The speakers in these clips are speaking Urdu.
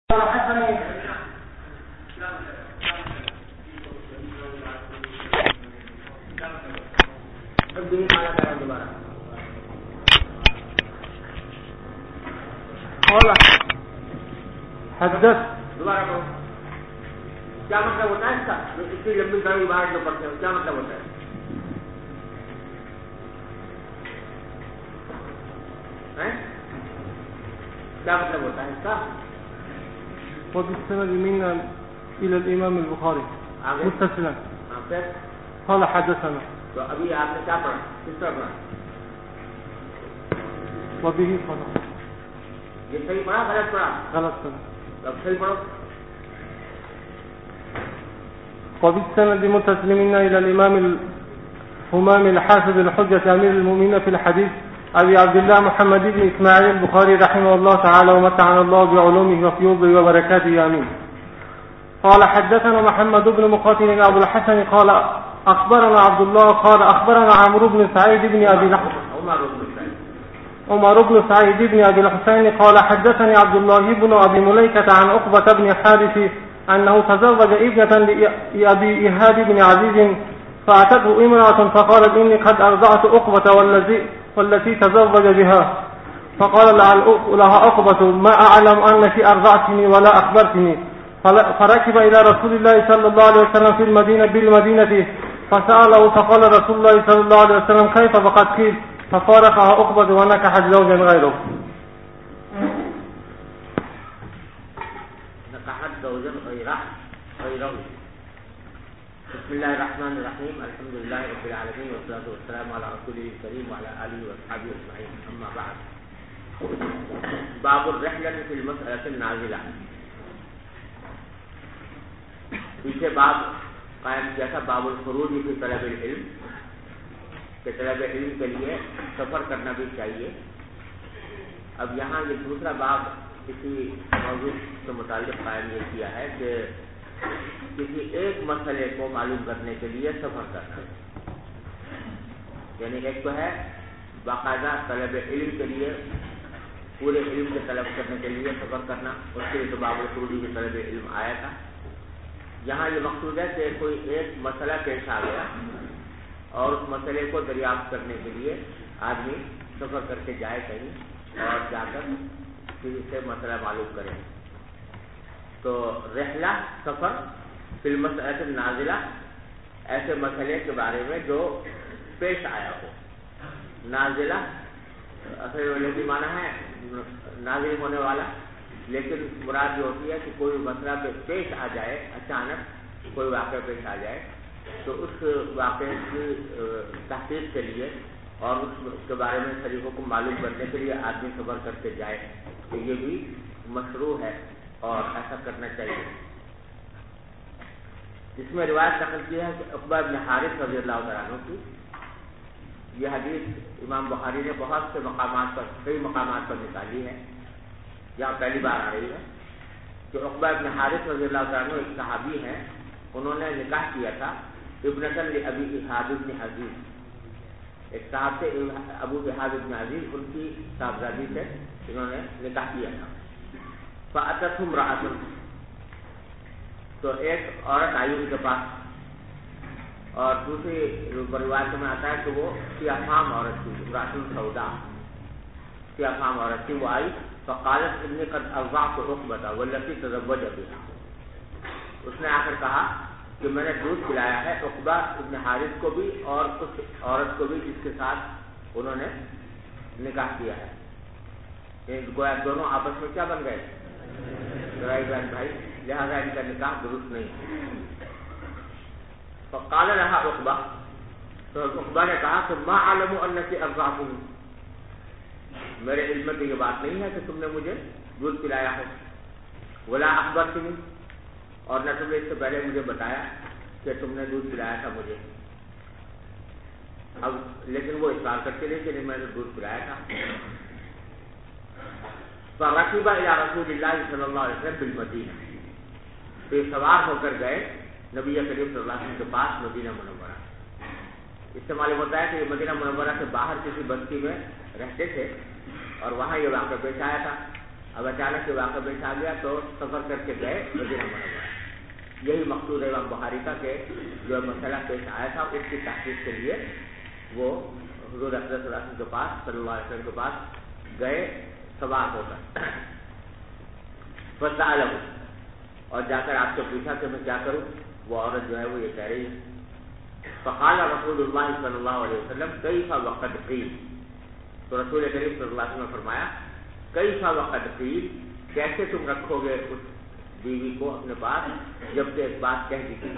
حدث دوبارہ کرو. کیا مطلب ہوتا ہے اس کا؟ اتنی لمبی ساری عبارت جو پڑھتے ہیں کیا مطلب ہوتا ہے؟ کیا مطلب ہوتا ہے اس کا؟ وبالسند منا إلى الإمام البخاري متصلا. قال حدثنا. تو ابھی آپ نے کیا پڑھا؟ کس طرح پڑھا؟ وبه قال. یہ صحیح پڑھا غلط پڑھا؟ غلط پڑھا. اب صحیح پڑھو. وبالسند متصل منا إلى الإمام الهمام الحافظ الحجة أمير المؤمنين في الحديث أبي عبد الله محمد بن إسماعيل البخاري رحمه الله تعالى ومتعنا الله بعلومه وفيوضه وبركاته آمين. قال حدثنا محمد بن مقاتل أبو الحسن قال أخبرنا عبد الله قال أخبرنا عمرو بن سعيد بن أبي عمر بن سعيد بن أبي الحسين قال حدثني عبد الله بن أبي مليكة عن عقبة بن حارث أنه تزوج ابنة لأبي إيهاب بن عزيز فأتته امرأة فقالت إني قد أرضعت عقبة والتي تزوج بها فقال لها عقبة ما أعلم أنك أرضعتني ولا أخبرتني فركب إلى رسول الله صلى الله عليه وسلم في بالمدينة فسأله فقال رسول الله صلى الله عليه وسلم كيف فقد قيل ففارقها عقبة ونكحت زوجا غيره. نكحت زوجا غيره. بسم الله الرحمن الرحيم الحمد لله رب العالمين والصلاة والسلام على رسوله الكريم وعلى آله وأصحابه أجمعين. أما بعد. باب الرحلة في المسألة النازلة. پیچھے باب قائم کیا تھا باب الخروج فی طلب العلم کہ طلب علم کے لیے سفر کرنا بھی چاہیے. اب یہاں یہ دوسرا باب کسی موضوع سے متعلق قائم یہ کیا ہے کہ کسی ایک مسئلے کو معلوم کرنے کے لیے سفر کرنا. یعنی ایک تو ہے باقاعدہ طلب علم کے لیے پورے علم کے طلب کرنے کے لیے سفر کرنا, اس کے لیے تو باب الخروج فی طلب علم آیا تھا. یہاں یہ مقصود ہے کہ کوئی ایک مسئلہ پیش آ گیا اور اس مسئلے کو دریافت کرنے کے لیے آدمی سفر کر کے جائے کہیں اور جا کر پھر سے مسئلہ معلوم کرے. تو رحلہ سفر فی المسألۃ النازلہ ایسے مسئلے کے بارے میں جو پیش آیا ہو. نازلہ اصل لفظی معنی ہے نازل ہونے والا, لیکن مراد یہ ہوتی ہے کہ کوئی مسئلہ پیش آ جائے, اچانک کوئی واقعہ پیش آ جائے تو اس واقعے کی تحقیق کے لیے اور اس کے بارے میں طریقوں کو معلوم کرنے کے لیے آدمی سفر کر کے جائے تو یہ بھی مشروع ہے اور ایسا کرنا چاہیے. اس میں روایت نقل کی ہے کہ عقبہ بن حارث رضی اللہ تعالیٰ عنہ کی. یہ حدیث امام بخاری نے بہت سے مقامات پر کئی مقامات پر نکالی ہے. یہاں پہلی بار آ رہی ہے کہ عقبہ بن حارث رضی اللہ تعالیٰ عنہ ایک صحابی ہیں, انہوں نے نکاح کیا تھا ابنۃ لأبی ایہاب بن عزیز. ایک صاحب سے ابو ایہاب بن عزیز, ان کی صاحبزادی سے انہوں نے نکاح کیا تھا. فأتتهم امرأة, تو ایک عورت آئی ان کے پاس, اور دوسری روایت میں آتا ہے کہ وہ سیاہ فام عورت تھی, امرأۃ سوداء, سیاہ فام عورت تھی. وہ آئی فقالت انی قد ارضعت عقبۃ والتي تزوج بها. اس نے آ کر کہا کہ میں نے دودھ پلایا ہے عقبہ ابن حارث کو بھی اور اس عورت کو بھی جس کے ساتھ انہوں نے نکاح کیا ہے. گویا دونوں آپس میں کیا بن گئے, بہن بھائی, لہذا ان کا نکاح درست نہیں. فقال لها عقبہ, تو عقبہ نے کہا کہ ما اعلم انک ارضعتنی, میرے علم میں یہ بات نہیں ہے کہ تم نے مجھے دودھ پلایا ہو. ولا اخبرتنی, اور نہ تم نے اس سے پہلے مجھے بتایا کہ تم نے دودھ پلایا تھا مجھے. اب لیکن وہ اصرار کرتے رہے کہ نہیں میں نے دودھ پلایا تھا. فركب الى رسول اللہ صلی اللہ علیہ وسلم بالمدینہ, پھر سوار ہو کر گئے نبی کریم صلی اللہ علیہ وسلم کے پاس مدینہ منورہ. اس سے معلوم ہوتا ہے کہ یہ مدینہ منورہ سے باہر کسی بستی میں رہتے تھے اور وہاں یہ واقعہ پیش آیا تھا. اب اچانک سے واقعہ پیش آ گیا تو سفر کر کے گئے مدینہ منورہ. یہی مقصود ہے امام بخاری کا کہ جو مسئلہ پیش آیا تھا اس کی تحقیق کے لیے وہ حضور اکرم صلی اللہ علیہ وسلم کے پاس کے پاس گئے سوار ہو کر. فسألہ، اور جا کر آپ سے پوچھا کہ میں کیا کروں. وہ عورت جو ہے وہ یہ کہہ رہی ہے فقال رسول اللہ صلی اللہ علیہ وسلم کیف وقد قیل. تو رسول کریم صلی اللہ علیہ وسلم نے فرمایا کیف وقد قیل، کیسے تم رکھو گے اس بیوی کو اپنے پاس جبکہ ایک بات کہہ دی تھی.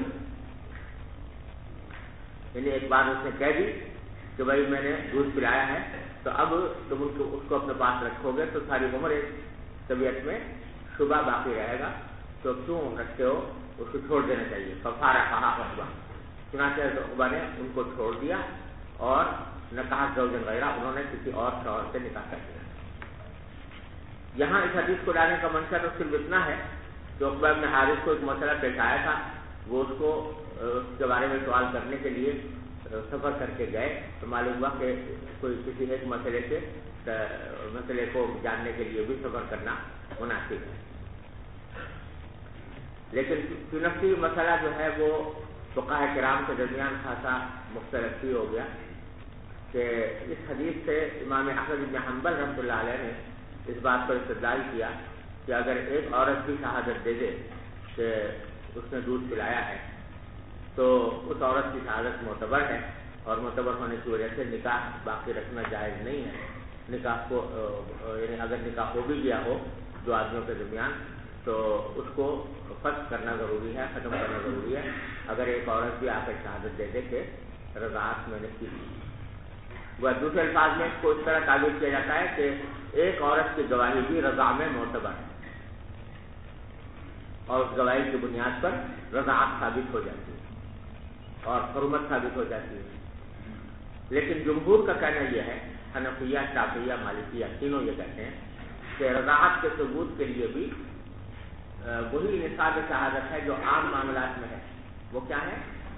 یعنی ایک بات اس نے کہہ دی کہ بھائی میں نے دودھ پلایا ہے تو اب تم اس کو اپنے پاس رکھو گے تو ساری عمر طبیعت میں شبہ باقی رہے گا، تو کیوں رکھتے ہو، اس کو چھوڑ دینا چاہیے. ففارا کہا عقبہ، چنانچہ عقبہ نے ان کو چھوڑ دیا اور نکاح زوجن غیرہ، انہوں نے کسی اور شوہر سے نکاح کر دیا. یہاں اس حدیث کو لانے کا منشا تو صرف اتنا ہے کہ عقبہ بن حارث کو ایک مسئلہ پیش آیا تھا، وہ اس کو اس کے بارے میں سوال کرنے کے لیے سفر کر کے گئے تو معلوم ہوا کہ کوئی کسی ایک مسئلے کو جاننے کے لیے بھی سفر کرنا مناسب ہے. لیکن چنفی مسئلہ جو ہے وہ فقہاء کرام کے درمیان خاصا مختلف ہو گیا کہ اس حدیث سے امام احمد بن حنبل رحمۃ اللہ علیہ نے اس بات پر استدلال کیا کہ اگر ایک عورت کی شہادت دے دے کہ اس نے دودھ پلایا ہے تو اس عورت کی شہادت معتبر ہے، اور معتبر ہونے کی وجہ سے نکاح باقی رکھنا جائز نہیں ہے. نکاح کو یعنی اگر نکاح ہو بھی گیا ہو دو آدمیوں کے درمیان تو اس کو فسخ کرنا ضروری ہے، ختم کرنا ضروری ہے. اگر ایک عورت بھی آ کر شہادت دے دے کہ رضاعت میں نے کی. وہ دوسرے الفاظ میں اس کو اس طرح تعبیر کیا جاتا ہے کہ ایک عورت کی گواہی بھی رضاع میں معتبر ہے اور اس گواہی کی بنیاد پر رضاعت ثابت ہو جاتی ہے اور حرمت ثابت ہو جاتی ہے. لیکن جمہور کا کہنا یہ ہے، حنفیہ، شافعیہ، مالکیہ تینوں یہ کہتے ہیں کہ رضاعت کے ثبوت کے لیے بھی وہی نصاب شہادت ہے جو عام معاملات میں ہے. وہ کیا ہے؟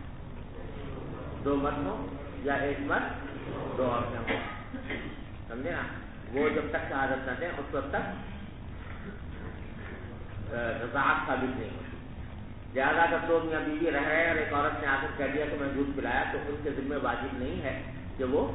دو مرد ہوں یا ایک مرد دو عورتیں ہوں، سمجھے نا. وہ جب تک شہادت نہ دیں اس وقت تک رضاعت ثابت نہیں ہوتی. لہٰذا اگر دو میاں بیوی رہ رہے اور ایک عورت نے آ کر کہہ دیا کہ میں دودھ پلایا تو ان کے ذمہ واجب نہیں ہے کہ وہ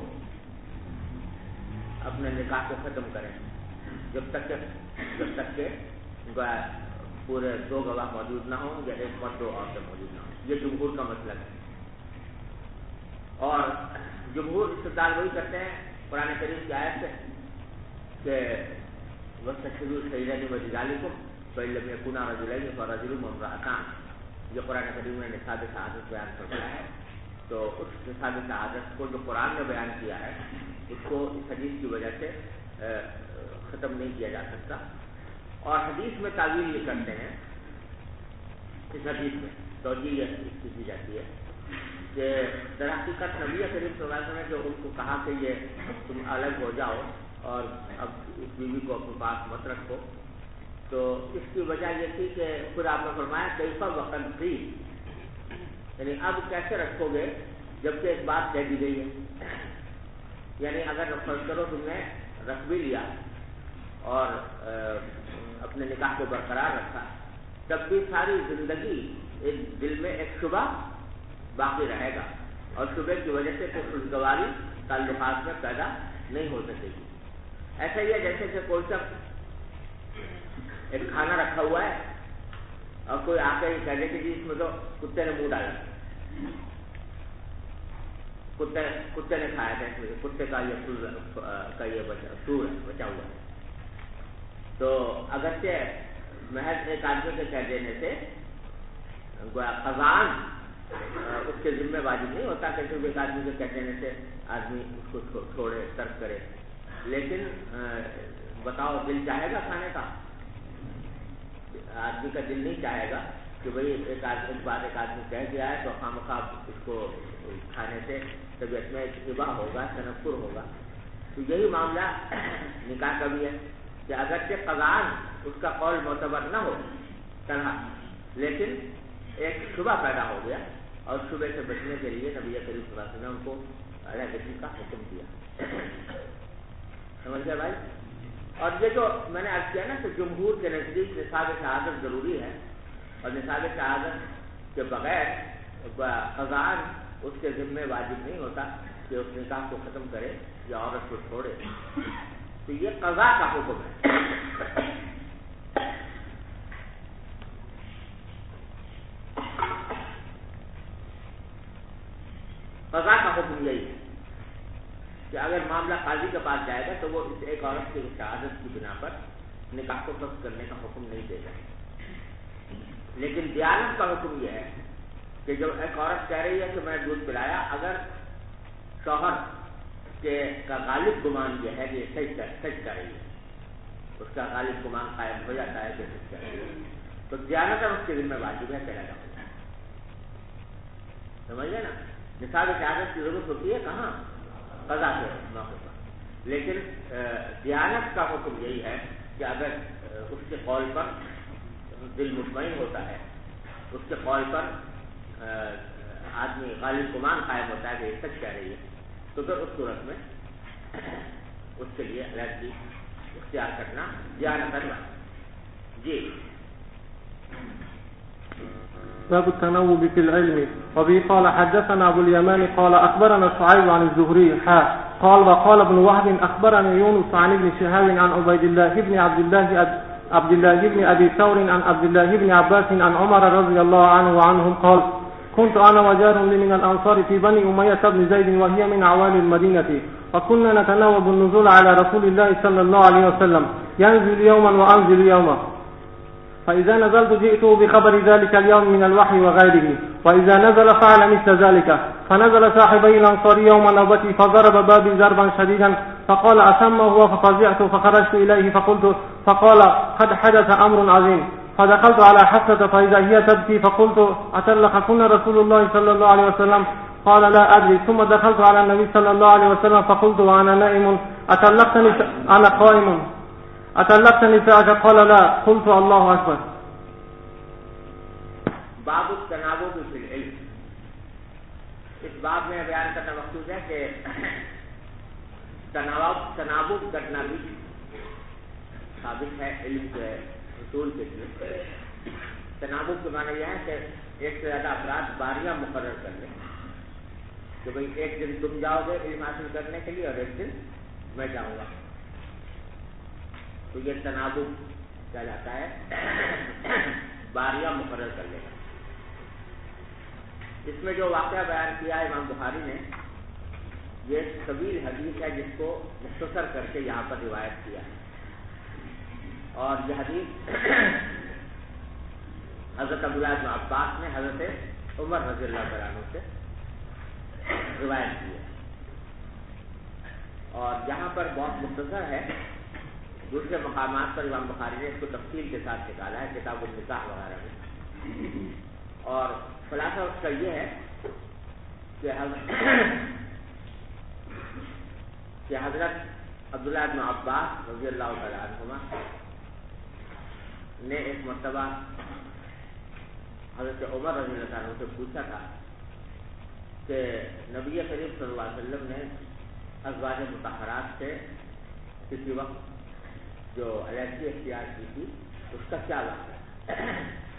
اپنے نکاح کو ختم کریں جب تک کہ پورے دو گواہ موجود نہ ہوں یا ایک مرد دو عورتیں موجود نہ ہوں. یہ جمہور کا مسئلہ ہے. اور جمہور استدلال وہی کرتے ہیں قرآن کریم کی آیت سے کہ وَاسْتَشْهِدُوا شَهِيدَيْنِ مِن رِجَالِكُمْ فَإِن لَّمْ يَكُونَا رَجُلَيْنِ فَرَجُلٌ وَامْرَأَتَانِ. یہ قرآن کریم نے نصاب شہادت بیان فرمایا ہے. تو اس نصاب شہادت کو جو قرآن نے بیان کیا ہے اس کو اس حدیث کی وجہ سے ختم نہیں کیا جا سکتا. اور حدیث میں تعویل یہ کرتے ہیں، اس حدیث میں توجیہ یہ کی جاتی ہے کہ در حقیقت نبی کریم صلی اللہ علیہ وسلم نے جو ان کو کہا کہ یہ تم الگ ہو جاؤ اور اب اس بیوی کو اپنے پاس مت رکھو، تو اس کی وجہ یہ تھی کہ خود آپ نے فرمایا کیفا وقت تھی، یعنی اب کیسے رکھو گے جبکہ ایک بات کہہ دی گئی ہے. یعنی اگر فرض کرو تم نے رکھ بھی لیا اور اپنے نکاح کو برقرار رکھا، تب بھی ساری زندگی ایک دل میں ایک شبہ باقی رہے گا اور شبے کی وجہ سے کوئی خوشگواری تعلقات میں پیدا نہیں ہو سکے گی. ایسا ہی ہے جیسے کہ کوئی سب ایک کھانا رکھا ہوا ہے اور کوئی آ کے کہہ دے کہ جی اس میں تو کتے نے منہ ڈالا، کتے نے کھایا تھا، اس میں کتے کا یہ سور ہے بچا ہوا ہے. تو اگرچہ محض ایک آدمی کے کہہ دینے سے خزان اس کے ذمہ واجب نہیں ہوتا کہ صرف ایک آدمی کے کہہ دینے سے آدمی اس کو چھوڑے ترک کرے. لیکن بتاؤ دل چاہے گا کھانے کا؟ آدمی کا دل نہیں چاہے گا کہ بھئی ایک بات ایک آدمی کہہ دیا ہے تو خامخواہ اس کو کھانے سے طبیعت میں اشتباہ ہوگا، تنفر ہوگا. تو یہی معاملہ نکاح کا بھی ہے کہ اگرچہ قضاءً اس کا قول معتبر نہ ہو تنہا، لیکن ایک شبہ پیدا ہو گیا اور شبے سے بچنے کے لیے نبی کریم صلی اللہ علیہ وسلم نے ان کو علیحدگی کا حکم دیا. سمجھ گئے بھائی؟ اور یہ جو میں نے عرض کیا نا کہ جمہور کے نزدیک نصاب شہادت ضروری ہے، اور نصاب شہادت کے بغیر قضاءً اس کے ذمے واجب نہیں ہوتا کہ اس نکاح کو ختم کرے یا عورت کو چھوڑے، تو یہ قضاء کا حکم ہے۔ قضاء کا حکم یہی ہے کہ اگر معاملہ قاضی کے پاس جائے گا تو وہ اس ایک عورت کی شہادت کی بنا پر نکاح کو فسخ کرنے کا حکم نہیں دے گا، لیکن دیانت کا حکم یہ ہے کہ جب ایک عورت کہہ رہی ہے کہ میں نے دودھ پلایا، اگر شوہر کا غالب گمان یہ ہے کہ سچ کر رہی ہے، اس کا غالب گمان قائم ہو جاتا ہے کہ سچ کر رہی ہے، تو دیانت اس کے ذمہ واجب ہے کہنا جاتا ہے۔ سمجھے نا، نصاب شہادت کی ضرورت ہوتی ہے کہاں؟ قضا کے موقع پر، لیکن دیانت کا حکم یہی ہے کہ اگر اس کے قول پر دل مطمئن ہوتا ہے، اس کے قول پر آدمی غالب گمان قائم ہوتا ہے کہ یہ سچ کہہ رہی ہے، تو پھر اس صورت میں اس کے لیے علیحدگی اختیار کرنا دیانت ہے۔ جی باب التنوب في العلم. وبه قال حدثنا أبو اليمان قال أخبرنا شعيب عن الزهري قال وقال ابن وهب أخبرني يونس عن ابن شهاب عن عبيد الله بن عبد الله بن أبي ثور عن عبد الله بن عباس عن عمر رضي الله عنه وعنهم قال كنت أنا وجار لي من الأنصار في بني أمية بن زيد وهي من عوالي المدينة، وكنا نتناوب النزول على رسول الله صلى الله عليه وسلم، ينزل يوما وأنزل يوما، فإذا نزلت جئته بخبر ذلك اليوم من الوحي وغيره، وإذا نزل فعل مثل ذلك. فنزل صاحبي الأنصار يوم نوبتي فضرب بابي ضربا شديدا فقال أسمى هو، ففزعت فخرجت إليه فقال قد حدث أمر عظيم. فدخلت على حفصة فإذا هي تبكي فقلت أطلقكن رسول الله صلى الله عليه وسلم؟ قال لا أدري. ثم دخلت على النبي صلى الله عليه وسلم فقلت وأنا نائم أطلقتني أنا قائم أطلقتني ساعة؟ قال لا. قلت الله أكبر. باب التناوب فی العلم. اس باب میں بیان کرنا مقصود ہے کہ تناوب کرنا بھی ثابت ہے علم کے حصول کے لیے. تناوب کے معنی یہ ہے کہ ایک سے زیادہ افراد باریاں مقرر کر لیں کہ بھئی ایک دن تم جاؤ گے علم حاصل کرنے کے لیے اور ایک دن میں جاؤں گا، تو یہ تناوب کہلاتا ہے، باریاں مقرر کر لیں. اس میں جو واقعہ بیان کیا ہے امام بخاری نے، یہ طویل حدیث ہے جس کو مختصر کر کے یہاں پر روایت کیا ہے، اور یہ حدیث حضرت عبداللہ بن عباس نے حضرت عمر رضی اللہ عنہ سے روایت کی ہے. اور یہاں پر بہت مختصر ہے، دوسرے مقامات پر امام بخاری نے اس کو تفصیل کے ساتھ نکالا ہے، کتاب النکاح وغیرہ میں. اور خلاصہ اس کا یہ ہے کہ حضرت عبداللہ بن عباس رضی اللہ تعالیٰ عنہما نے ایک مرتبہ حضرت عمر رضی اللہ عنہ سے پوچھا تھا کہ نبی کریم صلی اللہ علیہ وسلم نے ازواج مطہرات سے کسی وقت جو علیحدگی اختیار کی تھی اس کا کیا واقعہ ہے؟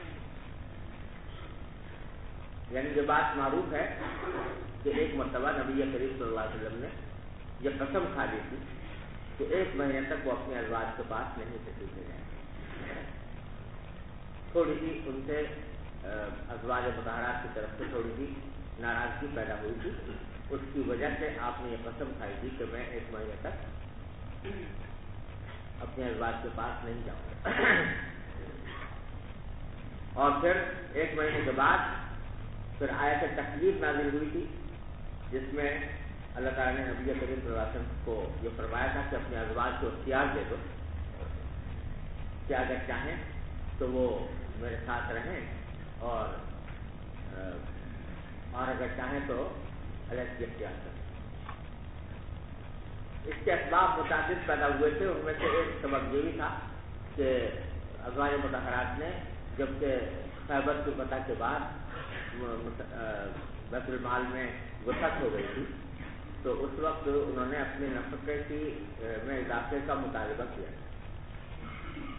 یعنی یہ بات معروف ہے کہ ایک مرتبہ نبی کریم صلی اللہ علیہ وسلم نے یہ قسم کھا لی تھی کہ ایک مہینے تک وہ اپنے ازواج کے پاس نہیں تشریف لے جائیں. تھوڑی سی ان سے ازواج مطہرات کی طرف سے تھوڑی سی ناراضگی پیدا ہوئی تھی، اس کی وجہ سے آپ نے یہ قسم کھائی تھی کہ میں ایک مہینے تک اپنے ازواج کے پاس نہیں جاؤں گا. اور پھر ایک مہینے کے بعد پھر آیت تکلیف نازل ہوئی تھی جس میں اللہ تعالیٰ نے نبی کریم صلی اللہ علیہ وسلم کو یہ فرمایا تھا کہ اپنے ازواج کو اختیار دے دو کہ اگر چاہیں تو وہ میرے ساتھ رہیں اور اگر چاہیں تو علیحدگی اختیار کریں. اس کے اسباب متعدد پیدا ہوئے تھے، ان میں سے ایک سبب یہ بھی تھا کہ ازواج مطہرات نے جبکہ خیبر کی فتح کے بعد بیت المال میں وسعت ہو گئی تھی، تو اس وقت انہوں نے اپنے نفقے کی میں اضافے کا مطالبہ کیا.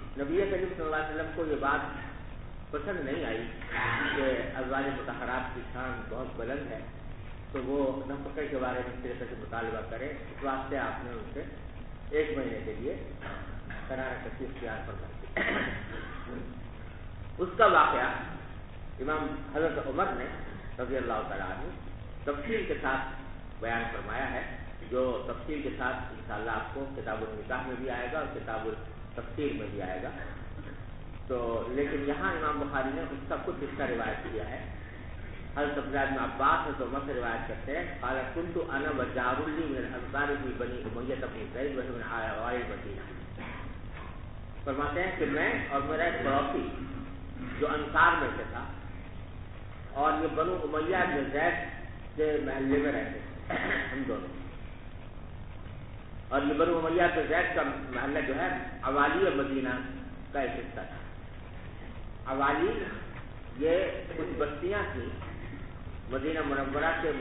نبی کریم صلی اللہ علیہ وسلم کو یہ بات پسند نہیں آئی کہ ازواج مطہرات کی شان بہت بلند ہے، تو وہ نفقے کے بارے میں اس طریقے سے مطالبہ کرے. اس واسطے آپ نے ان سے 1 مہینے کے لیے قرار کشی اختیار فرمائی. اس کا واقعہ امام حضرت عمر نے رضی اللہ تعالیٰ عنہ تفصیل کے ساتھ بیان فرمایا ہے، جو تفصیل کے ساتھ انشاءاللہ آپ کو کتاب النکاح میں بھی آئے گا اور کتاب التفسیر میں بھی آئے گا. تو لیکن یہاں امام بخاری نے اس کا کچھ حصہ روایت کیا ہے. حضرت عبداللہ بن عباس حضرت عمر سے روایت کرتے ہیں قال كنت انا وجار لي من الانصار في بني امیہ بن زید ومن اوائل المدینہ. فرماتے ہیں کہ میں اور میرا ایک پڑوسی جو انصار میں سے تھا اور یہ بنو امیہ بن زید کے محلے میں رہتے تھے ہم دونوں. اور یہ بنو امیہ بن زید کا محلہ جو ہے اوالی مدینہ کا ایک حصہ تھا. اوالی یہ کچھ بستیاں تھیں مدینہ منورہ کے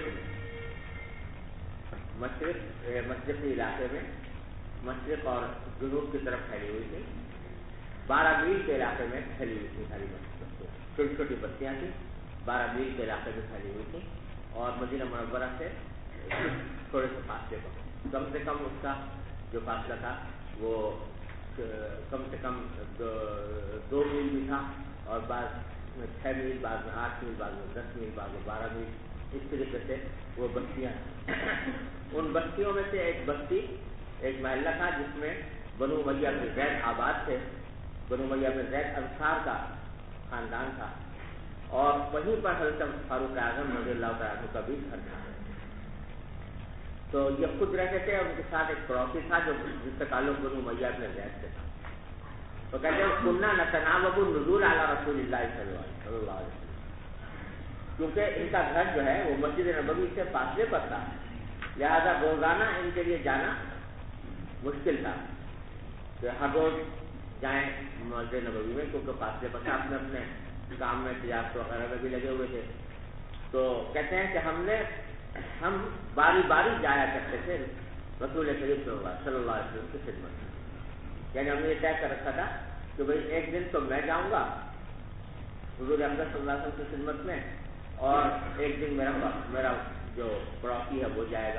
مشرقی علاقے میں، مشرق اور جنوب کی طرف پھیلی ہوئی تھی. 12 میل کے علاقے میں پھیلی ہوئی تھی ساری بستیاں، چھوٹی چھوٹی بستیاں تھیں 12 میل کے علاقے میں پھیلی ہوئی تھیں اور مدینہ منورہ سے تھوڑے سے فاصلے پر. کم سے کم اس کا جو فاصلہ تھا وہ کم سے کم 2 میل بھی تھا اور بعض میں 6 میل، بعض میں 8 میل، بعض میں 10 میل، بعض میں 12 میل. اس طریقے سے وہ بستیاں ان بستیوں میں سے ایک بستی ایک محلہ تھا جس میں بنو امیہ بن زید آباد تھے. بنو امیہ بن زید انصار کا خاندان تھا اور وہیں پر حضرت فاروق اعظم رضی اللہ تعالیٰ عنہ کا بھی گھر تھا. تو یہ خود رہتے تھے اور ان کے ساتھ ایک پڑوسی تھا جو جس کا تعلق بنو امیہ بن زید سے تھا. تو کہتے ہیں کننا نتناوب النزول علی رسول اللہ صلی اللہ علیہ وسلم، کیونکہ ان کا گھر جو ہے وہ مسجد نبوی سے فاصلے پر تھا، لہذا روزانہ ان کے لیے جانا مشکل تھا کہ ہر روز جائیں مسجد نبوی میں، کیونکہ فاصلے پر تھا. اپنے اپنے کام میں تجارت وغیرہ میں بھی لگے ہوئے تھے. تو کہتے ہیں کہ ہم باری باری جایا کرتے تھے رسول کریم صلی اللہ علیہ وسلم کی خدمت میں. یعنی ہم نے یہ طے کر رکھا تھا کہ بھئی ایک دن تو میں جاؤں گا حضور اکرم صلی اللہ علیہ وسلم کی خدمت میں اور ایک دن میرا جو پڑوسی ہے وہ جائے گا.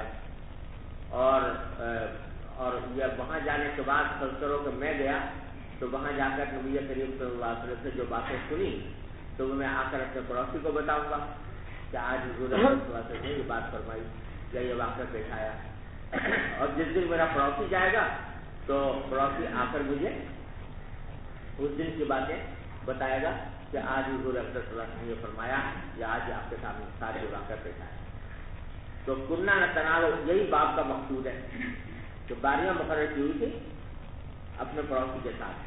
اور یہ وہاں جانے کے بعد سلسلوں کہ میں گیا تو وہاں جا کر نبی کریم صلی اللہ علیہ وسلم سے جو باتیں سنی تو میں آ کر اپنے پڑوسی کو بتاؤں گا کہ آج حضور صلی اللہ علیہ وسلم نے یہ بات فرمائی یا یہ واقعہ پیش آیا. اور جس دن میرا پڑوسی جائے گا تو پڑوسی آ کر مجھے اس دن کی باتیں بتائے گا کہ آج حضور اکرم صلی اللہ علیہ وسلم نے یہ فرمایا یا آج آپ کے سامنے ساتھ جو واقعہ پیش آیا. تو کننا نہ تناؤ یہی باب کا مقصود ہے کہ باریاں مقرر کی ہوئی تھی اپنے پڑوسی کے ساتھ.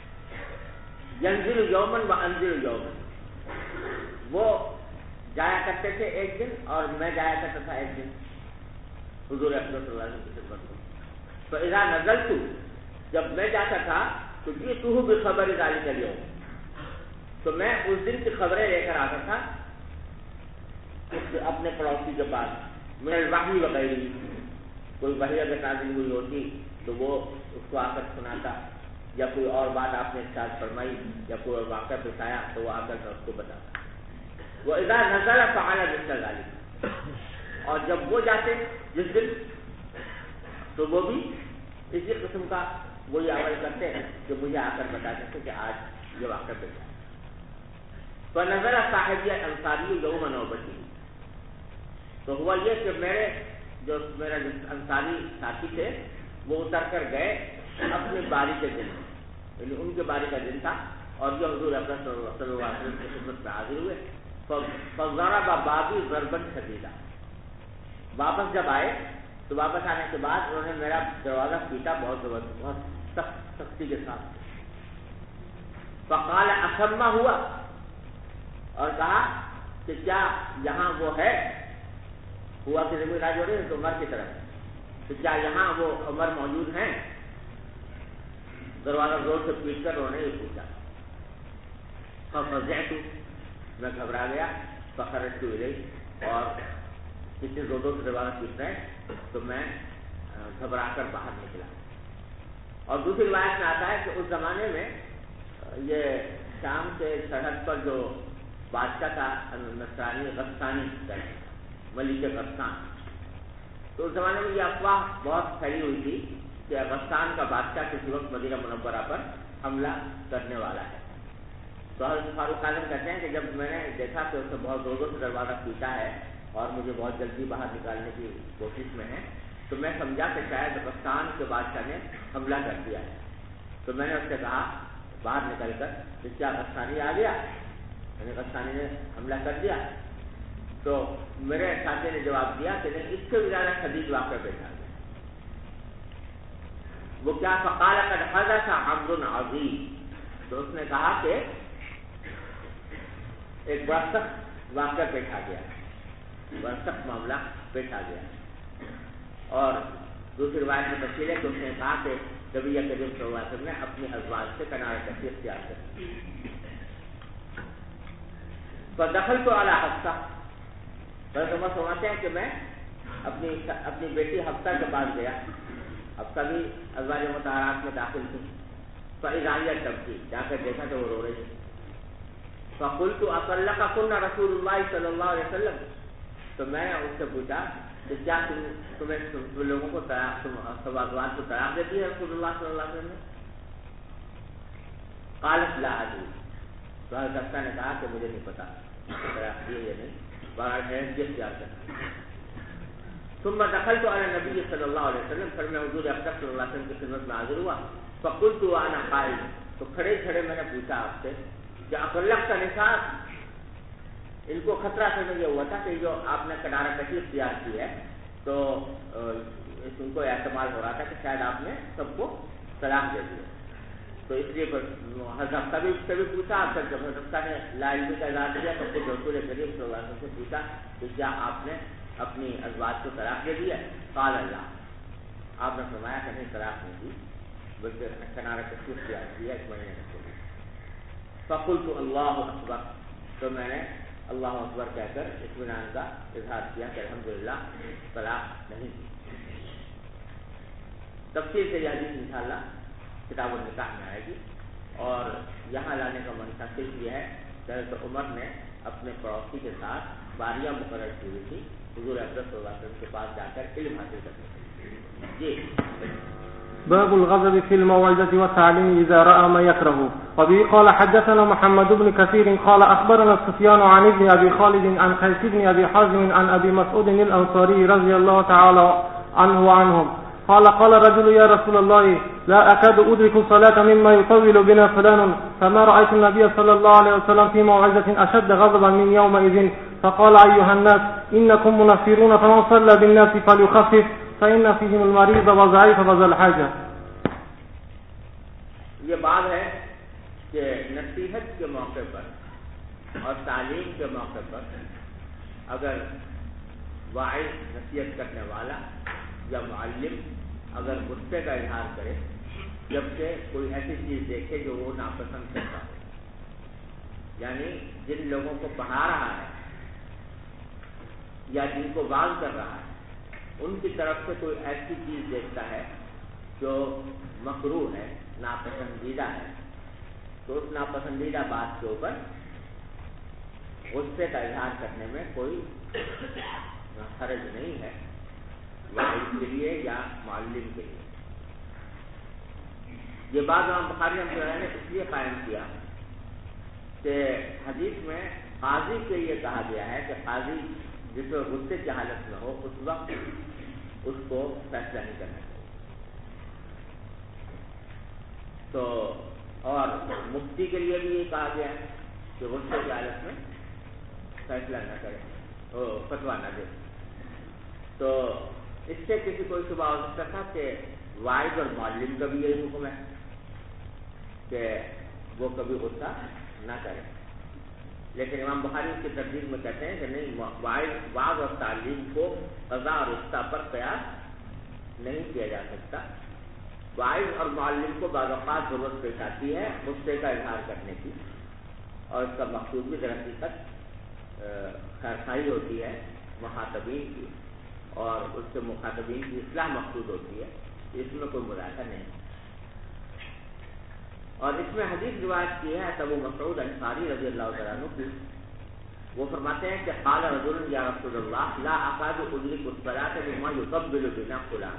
ینزل یومن و انزل یومن، وہ جایا کرتے تھے ایک دن اور میں جایا کرتا تھا ایک دن حضور اکرم صلی اللہ علیہ وسلم کی خدمت میں. تو اذا نزلت، جب میں جاتا تھا تو جئتہ بخبر ذلک اليوم، تو میں اس دن کی خبریں لے کر آتا تھا اپنے پڑوسی کے پاس. من الوحی وغیرہ، کوئی وحی اگر نازل ہوئی ہوتی تو وہ اس کو آ کر سناتا، یا کوئی اور بات آپ نے ارشاد فرمائی یا کوئی اور واقعہ پیش آیا تو وہ آ کر اس کو بتاتا. وَإِذَا نَزَلَ فَعَلَ مِثْلَ ذَلِكَ، اور جب وہ جاتے جس دن تو وہ بھی اسی قسم کا وہی عمل کرتے ہیں کہ مجھے آ کر بتاتے تھے کہ آج یہ واقعہ پیش آیا. فَنَزَلَ صَاحِبِيَ الْأَنصَارِيُّ يَوْمَ نَوْبَتِهِ، تو ہوا یہ کہ میرا انصاری ساتھی تھے وہ اتر کر گئے اپنی باری کے دن، یعنی ان کے باری کا دن تھا اور جو حضور اکرم صلی اللہ علیہ وسلم کی خدمت میں حاضر ہوئے. فَضَرَبَ بَابِي ضَرْبًا شَدِيدًا، واپس جب آئے تو واپس آنے کے بعد انہوں نے میرا دروازہ پیٹا بہت سختی کے ساتھ. فَقَالَ أَسَمَّ ہوا، اور کہا کہ کیا یہاں وہ ہے، ہوا کہ زمین راج ہو رہی ہے تو عمر کی طرف، تو کیا یہاں وہ عمر موجود ہیں؟ دروازہ زور سے پیٹ کر انہوں نے یہ پوچھا. فَفَزِعْتُ، میں گھبرا گیا. فَخَرَجْتُ إِلَيْهِ، اور کتنے زور سے دروازہ پیٹ رہے تو میں گھبرا کر باہر نکلا. اور دوسری روایت میں آتا ہے کہ اس زمانے میں یہ شام سے سرحد پر جو بادشاہ تھا نصرانی غسانی ملک غسان، تو اس زمانے میں یہ افواہ بہت پھیلی ہوئی تھی کہ غسان کا بادشاہ کسی وقت مدینہ منورہ پر حملہ کرنے والا ہے۔ تو حضرت فاروق اعظم کہتے ہیں کہ جب میں نے دیکھا کہ اس نے بہت زور سے دروازہ پیٹا ہے اور مجھے بہت جلدی باہر نکالنے کی کوشش میں ہے، تو میں سمجھا کہ شاید غسان کے بادشاہ نے حملہ کر دیا ہے۔ تو میں نے اس سے کہا باہر نکل کر کہ کیا غسانی آ گیا، یعنی غسانی نے حملہ کر دیا؟ تو میرے ساتھی نے جواب دیا کہ نہیں، اس سے بھی زیادہ شدید واقعہ پیش آ گیا۔ وہ کیا؟ فقال قد حدث امر عظیم، تو اس نے کہا کہ ایک بڑا سخت واقعہ پیش آ گیا، بڑا سخت معاملہ پیش آ گیا۔ اور دوسری روایت میں تفصیل ہے کہ اس نے کہا کہ نبی کریم صلی اللہ علیہ وسلم نے اپنی ازواج سے کنارہ کشی اختیار کر دی۔ فدخلت علی حفصہ، بس عمر فرماتے ہیں کہ میں اپنی بیٹی حفصہ کے پاس گیا، حفصہ بھی ازواج مطہرات میں داخل تھی۔ فاذا ہی تبکی، جا کر دیکھا تو وہ رو رہی تھی۔ فقلت اطلقکن رسول اللہ صلی اللہ علیہ وسلم، تو میں نے اس سے پوچھا کہ کیا تمہیں لوگوں کو سب ازواج کو طلاق دیتی ہے رسول اللہ صلی اللہ علیہ وسلم نے؟ قالت لا ادری، تو حضرت حفصہ نے کہا کہ مجھے نہیں پتا طلاق دی ہے یا نہیں، بغیر حیض کے اختیار کرنا۔ ثم دخلت علی النبی صلی اللہ علیہ وسلم، پھر میں حضور اکرم صلی اللہ علیہ وسلم کی خدمت میں حاضر ہوا۔ فقلت وانا قائم، تو کھڑے کھڑے میں نے پوچھا آپ سے کہ اطلقت نساء، ان کو خطرہ سے یہ ہوا تھا کہ جو آپ نے کنارہ کشی اختیار کی ہے تو ان کو احتمال ہو رہا تھا کہ شاید آپ نے سب کو طلاق دے دیا، تو اس لیے حضرت کا بھی اس سے بھی پوچھا۔ آپ جب حضرت نے لا علمی کا اظہار کیا تو خود رسول کریم صلی اللہ علیہ وسلم سے پوچھا کہ کیا آپ نے اپنی ازواج کو طلاق دے دی ہے؟ قال اللہ، آپ نے فرمایا کہ نہیں، طلاق نہیں دی، بلکہ کنارہ کشی اختیار کی ہے 1 مہینے میں۔ فقلت اللہ اکبر، تو میں نے اللہ اکبر کہہ کر اطمینان کا اظہار کیا کہ الحمدللہ طلاق نہیں دی۔ تفصیل سے یہ حدیث انشاءاللہ کتاب النکاح میں آئے گی، اور یہاں لانے کا منشا صرف یہ ہے کہ حضرت عمر نے اپنے پڑوسی کے ساتھ باریاں مقرر کی ہوئی تھی حضور اکرم صلی اللہ علیہ وسلم کے پاس جا کر علم حاصل کرنے کے لیے۔ جی باب الغضب في الموعظة والتعليم إذا رأى ما يكره. وبه قال حدثنا محمد بن كثير قال أخبرنا سفيان عن ابن أبي خالد عن قيس بن أبي حازم عن أبي مسعود الأنصاري رضي الله تعالى عنه وعنهم قال قال رجل يا رسول الله لا أكاد أدرك الصلاة مما يطول بنا فلان، فما رأيت النبي صلى الله عليه وسلم في موعظة أشد غضبا من يومئذ، فقال أيها الناس إنكم منفرون، فمن صلى بالناس فليخفف فإن فيهم المريض وضعيف وذا الحاجة۔ یہ بات ہے کہ نصیحت کے موقع پر اور تعلیم کے موقع پر اگر واعظ نصیحت کرنے والا یا معلم اگر غصے کا اظہار کرے جبکہ کوئی ایسی چیز دیکھے جو وہ ناپسند کرتا ہو، یعنی جن لوگوں کو پڑھا رہا ہے یا جن کو واعظ کر رہا ہے ان کی طرف سے کوئی ایسی چیز دیکھتا ہے جو مکروہ ہے، ناپسندیدہ ہے، تو اس ناپسندیدہ بات کے اوپر غصے کا اظہار کرنے میں کوئی حرج نہیں ہے، واعظ کے لیے یا معلم کے لیے۔ یہ بات امام بخاری رحمۃ اللہ نے اس لیے قائم کیا کہ حدیث میں قاضی کے لیے کہا گیا ہے کہ قاضی جس وقت غصے کی حالت میں ہو اس وقت اس کو فیصلہ نہیں کرنا چاہیے، تو اور مفتی کے لیے بھی یہ کہا گیا ہے کہ غصے کی حالت میں فیصلہ نہ کرے، فتویٰ نہ دے۔ تو اس سے کسی کو شبہ ہو سکتا تھا کہ واعظ اور معلم کا بھی یہی حکم ہے کہ وہ کبھی غصہ نہ کرے، لیکن امام بخاری اس کی ترجیح میں کہتے ہیں کہ نہیں، واعظ اور تعلیم کو قضا اور رشتہ پر قیاس نہیں کیا جا سکتا۔ واعظ اور معلم کو بعض اوقات ضرورت پیش آتی ہے غصے کا اظہار کرنے کی، اور اس کا مقصود بھی در حقیقت خیرخواہی ہوتی ہے مخاطبین کی، اور اس سے مخاطبین کی اصلاح مقصود ہوتی ہے، اس میں کوئی مذاکرہ نہیں۔ اور اس میں حدیث روایت کی ہے ابو مسعود انصاری رضی اللہ تعالیٰ عنہ کی. وہ فرماتے ہیں کہ قال رجل یا رسول اللہ لا اکاد ادرک الصلاۃ بما يقبل بنا فلان.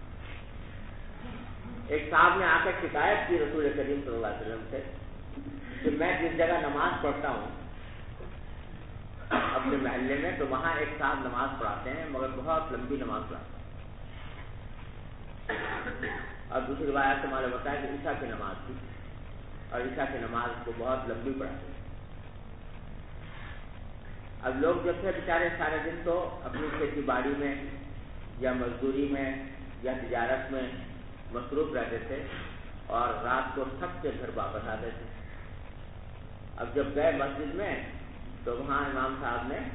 ایک صاحب نے آ کر شکایت کی رسول کریم صلی اللہ علیہ وسلم سے کہ میں جس جگہ نماز پڑھتا ہوں اپنے محلے میں، تو وہاں ایک صاحب نماز پڑھاتے ہیں مگر بہت لمبی نماز پڑھاتے ہیں. اور دوسری روایت سے معلوم ہوتا ہے کہ عشاء کی نماز تھی اور عشاء کی نماز کو بہت لمبی پڑھاتے ہیں. اب لوگ جو تھے بیچارے سارے دن تو اپنی کھیتی باڑی میں یا مزدوری میں یا تجارت میں مصروف رہتے تھے اور رات کو تھک کے گھر واپس آتے تھے. اب جب گئے مسجد میں تو وہاں امام صاحب نے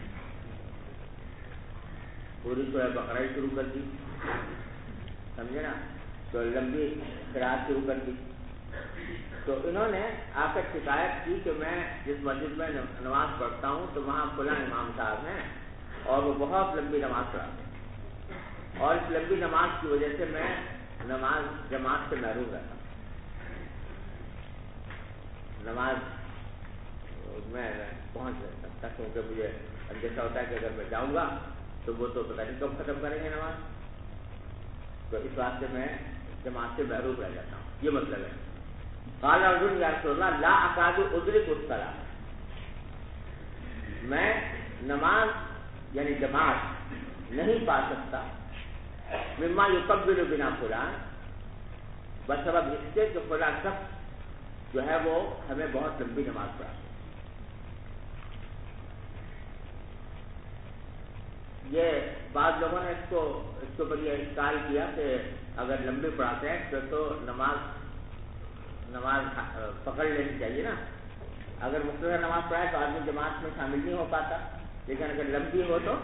پوری سورہ بقرہ شروع کر دی، سمجھے نا، تو لمبی قرات شروع کر دی. تو انہوں نے آ کر شکایت کی کہ میں جس مسجد میں نماز پڑھتا ہوں تو وہاں فلاں امام صاحب ہیں اور وہ بہت لمبی نماز پڑھاتے ہیں، اور اس لمبی نماز کی وجہ سے میں نماز جماعت سے محروم رہتا ہوں. نماز میں پہنچ نہیں سکتا کیونکہ مجھے اندیشہ ہوتا ہے کہ اگر میں جاؤں گا تو وہ تو پتہ نہیں کب ختم کریں گے نماز، تو اس واسطے میں جماعت سے محروم رہ جاتا ہوں. یہ مطلب ہے. قال رجل یا رسول اللہ لا اکاد ادرک الصلاۃ، میں نماز یعنی جماعت نہیں پا سکتا مما یقبل بنا فلان، بسبب اس کے کہ فلاں شخص جو ہے وہ ہمیں بہت لمبی نماز پڑھاتا ہے. یہ بعض لوگوں نے اس کے اوپر یہ اشکال کیا کہ اگر لمبی پڑھاتے ہیں تو نماز پکڑ لینی چاہیے نا. اگر مختصر نماز پڑھائے تو آدمی جماعت میں شامل نہیں ہو پاتا، لیکن اگر لمبی ہو تو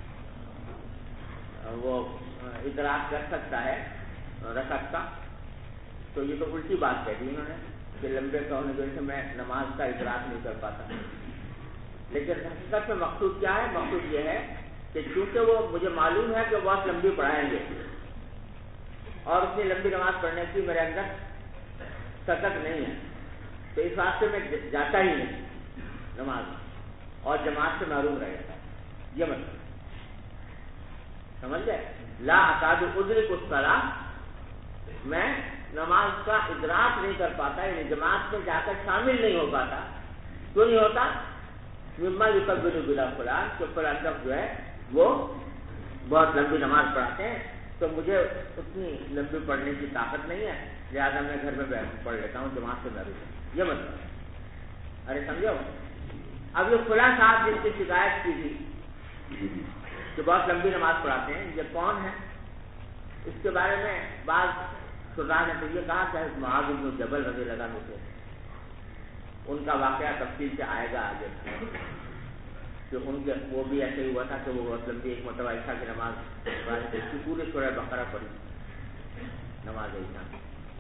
وہ ادراک کر سکتا ہے رکعت کا. تو یہ تو الٹی بات کہہ دی انہوں نے کہ لمبے کا ہونے کی وجہ سے میں نماز کا ادراک نہیں کر پاتا. لیکن حقیقت میں مقصود کیا ہے؟ مقصود یہ ہے کہ چونکہ وہ مجھے معلوم ہے کہ وہ بہت لمبی پڑھائیں گے اور اتنی لمبی نماز پڑھنے کی میرے اندر طاقت نہیں ہے، تو اس واسطے میں جاتا ہی نہیں نماز اور جماعت سے محروم رہ جاتا ہے. یہ مطلب سمجھ گئے؟ لا اکاد ادرک الصلاۃ، میں نماز کا ادراک نہیں کر پاتا، یعنی جماعت میں جا کر شامل نہیں ہو پاتا. کیوں نہیں ہوتا؟ مما یقبل بلا فلان، کہ فلاں شخص جو ہے وہ بہت لمبی نماز پڑھاتے ہیں تو مجھے اتنی لمبی پڑھنے کی طاقت نہیں ہے، لہٰذا میں گھر میں پڑھ لیتا ہوں جماعت سے محروم. یہ مطلب ارے سمجھو. اب یہ فلاں صاحب جن کی شکایت کی تھی کہ بہت لمبی نماز پڑھاتے ہیں، یہ کون ہے؟ اس کے بارے میں بعض شراح نے تو یہ کہا کہ معاذ بن جبل رضی اللہ عنہ سے ان کا واقعہ تفصیل سے آئے گا آگے کہ ان کے وہ بھی ایسے ہی ہوا تھا کہ وہ بہت لمبی ایک مرتبہ عشاء کی نماز پڑھاتے تھے، اس کی پوری سورہ بقرہ پڑھی نماز عشاء.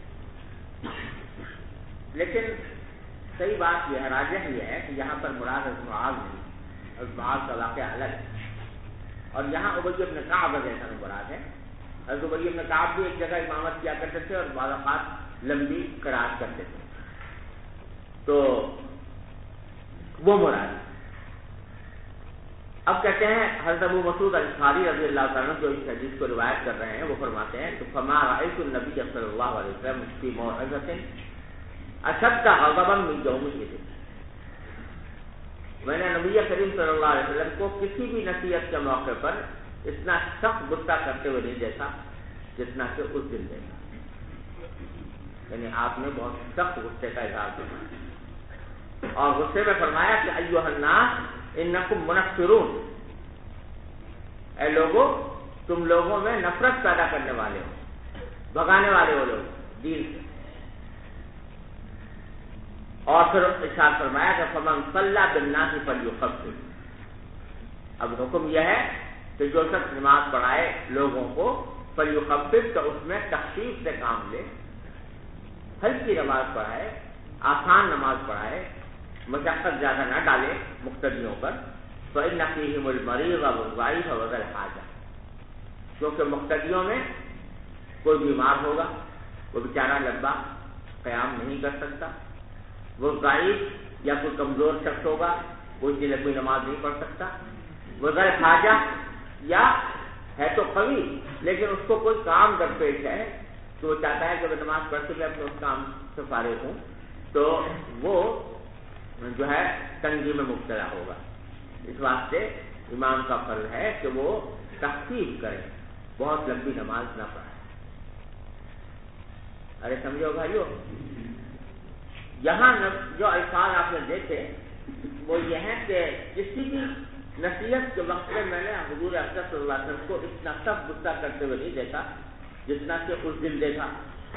لیکن صحیح بات یہ ہے، راجح یہ ہے کہ یہاں پر مراد معاذ نہیں، اور معاذ کا واقعہ الگ ہے. اور یہاں ابی بن کعب رضی اللہ عنہ مراد ہے. حضرت ابی بن کعب بھی ایک جگہ امامت کیا کرتے تھے اور بعض اوقات لمبی قرات کرتے تھے، تو وہ مراد ہے. اب کہتے ہیں حضرت ابو مسعود انصاری رضی اللہ تعالیٰ جو اس حدیث کو روایت کر رہے ہیں وہ فرماتے ہیں کہ فما رأيت النبي صلی اللہ علیہ وسلم في موعظة اشد غضبا من يوم العيد. میں نے نبی کریم صلی اللہ علیہ وسلم کو کسی بھی نصیحت کے موقع پر اتنا سخت غصہ کرتے ہوئے نہیں دیکھا جتنا کہ اس دن دیکھا. یعنی آپ نے بہت سخت غصے کا اظہار کیا اور غصے میں فرمایا کہ ایھا الناس انکم منفرون، اے لوگوں تم لوگوں میں نفرت پیدا کرنے والے ہو، بھگانے والے ہو لوگ دین سے. اور پھر ارشاد فرمایا کہ فمن صلی بالناس فلیخفف. اب حکم یہ ہے کہ جو شخص نماز پڑھائے لوگوں کو فلیخفف، تو اس میں تخفیف سے کام لے، ہلکی نماز پڑھائے، آسان نماز پڑھائے، مشقت زیادہ نہ ڈالے مقتدیوں پر. فإن فيهم المريض والضعيف وذا الحاجة، کیونکہ مقتدیوں میں کوئی بیمار ہوگا، وہ بیچارہ لمبا قیام نہیں کر سکتا، وہ ضعیف یا کوئی کمزور شخص ہوگا، وہ اس لیے کوئی نماز نہیں پڑھ سکتا، وہ غیر حاجہ یا ہے تو قوی لیکن اس کو کوئی کام درپیش ہے تو وہ چاہتا ہے کہ وہ نماز پڑھ کے میں اپنے اس کام سے فارغ ہوں، تو وہ جو ہے تنگی میں مبتلا ہوگا۔ اس واسطے امام کا فرض ہے کہ وہ تخفیف کرے، بہت لمبی نماز نہ پڑھے۔ ارے سمجھو بھائیو، یہاں جو الفاظ آپ نے دیکھے وہ یہ ہیں کہ کسی بھی نصیحت کے وقت میں نے حضور اکرم صلی اللہ علیہ وسلم کو اتنا سخت غصہ کرتے ہوئے نہیں دیکھا جتنا کہ اس دن دیکھا۔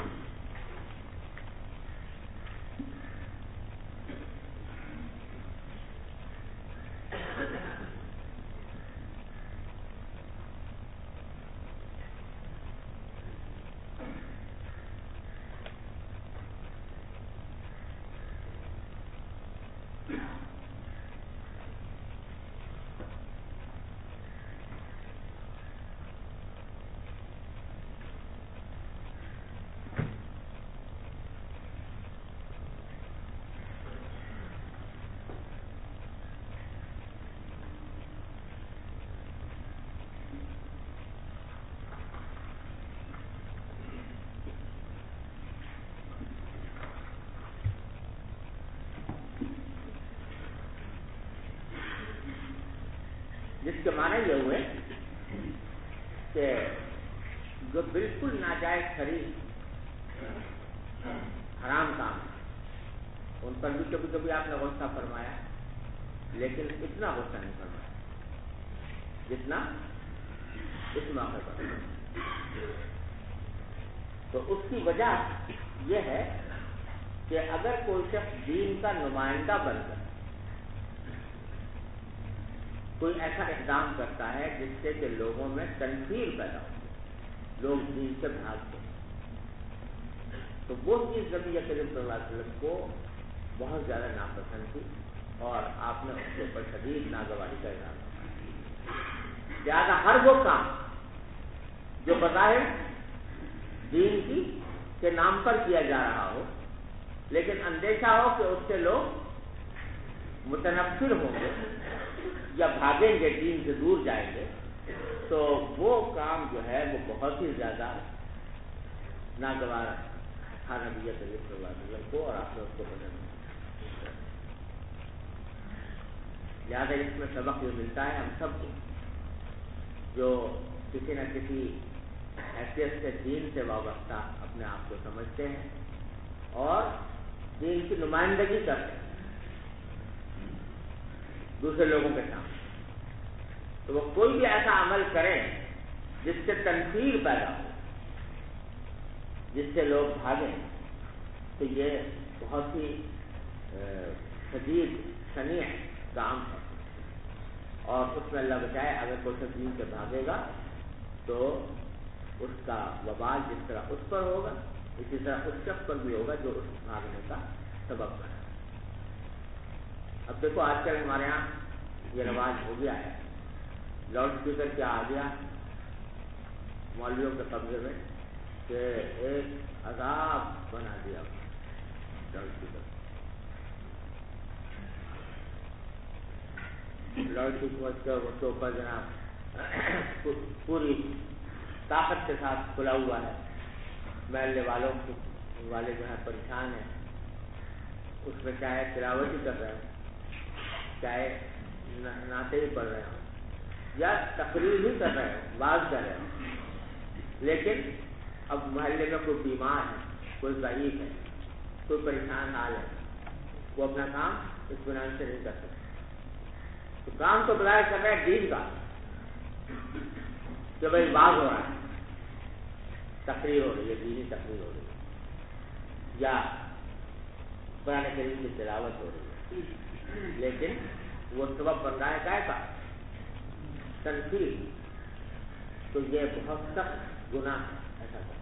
جس کے معنی یہ ہوئے کہ جو بالکل ناجائز خرید حرام کام ان پر بھی کبھی کبھی آپ نے غصہ فرمایا، لیکن اتنا غصہ نہیں فرمایا جتنا اس موقع پر۔ تو اس کی وجہ یہ ہے کہ اگر کوئی شخص دین کا نمائندہ بن کر کوئی ایسا اقدام کرتا ہے جس سے کہ لوگوں میں تنفیر پیدا ہو، لوگ دین سے بھاگتے ہیں، تو وہ چیز نبی کریم صلی اللہ علیہ وسلم کو بہت زیادہ ناپسند تھی اور آپ نے اس کے اوپر شدید ناگواری کا اظہار کیا۔ لہٰذا ہر وہ کام جو بظاہر دین کی کے نام پر کیا جا رہا ہو لیکن اندیشہ ہو کہ اس سے لوگ متنفر ہوں گے یا بھاگیں گے، دین سے دور جائیں گے، تو وہ کام جو ہے وہ بہت ہی زیادہ ناگوار تھا نبی کریم صلی اللہ علیہ وسلم کو اور آپ نے اس کو بدل دیا۔ لہٰذا اس میں سبق یہ ملتا ہے ہم سب کو جو کسی نہ کسی حیثیت سے دین سے وابستہ اپنے آپ کو سمجھتے ہیں اور دین کی نمائندگی کرتے ہیں دوسرے لوگوں کے سامنے، تو وہ کوئی بھی ایسا عمل کریں جس سے تنفیر پیدا ہو، جس سے لوگ بھاگیں، تو یہ بہت ہی شدید شنیع کام ہے اور اس میں اللہ بچائے اگر کوئی شخص دین سے بھاگے گا تو اس کا وبال جس طرح اس پر ہوگا اسی طرح اس شخص پر بھی ہوگا جو اس بھاگنے کا سبب بنا۔ اب دیکھو آج کل ہمارے یہاں یہ رواج ہو گیا ہے، لاؤڈ اسپیکر کیا آ گیا مولویوں کے قبضے میں کہ ایک عذاب بنا دیا لاؤڈ اسپیکر۔ لاؤڈ اسپیکر کے اوپر جناب پوری طاقت کے ساتھ کھلا ہوا ہے، محلے والے جو ہے پریشان ہیں، اس میں چاہے تلاوت ہی کر رہے ہیں، چاہے نعتیں ہی پڑھ رہے ہوں یا تقریر ہی کر رہے ہوں، واز کر رہے ہوں، لیکن اب محلے میں کوئی بیمار ہے، کوئی ضعیف ہے، کوئی پریشان حال ہے، وہ اپنا کام اطمینان سے نہیں کر سکتے، تو کام تو بظاہر کر رہے ہیں دین کا کہ بھائی واز ہو رہا ہے، تقریر ہو رہی ہے، دینی تقریر ہو رہی ہے یا قرآن کریم کی تلاوت ہو رہی ہے، لیکن وہ سبب بن رہا ہے کائے کا تنفیر، تو یہ بہت سخت گناہ ہے ایسا کرنا۔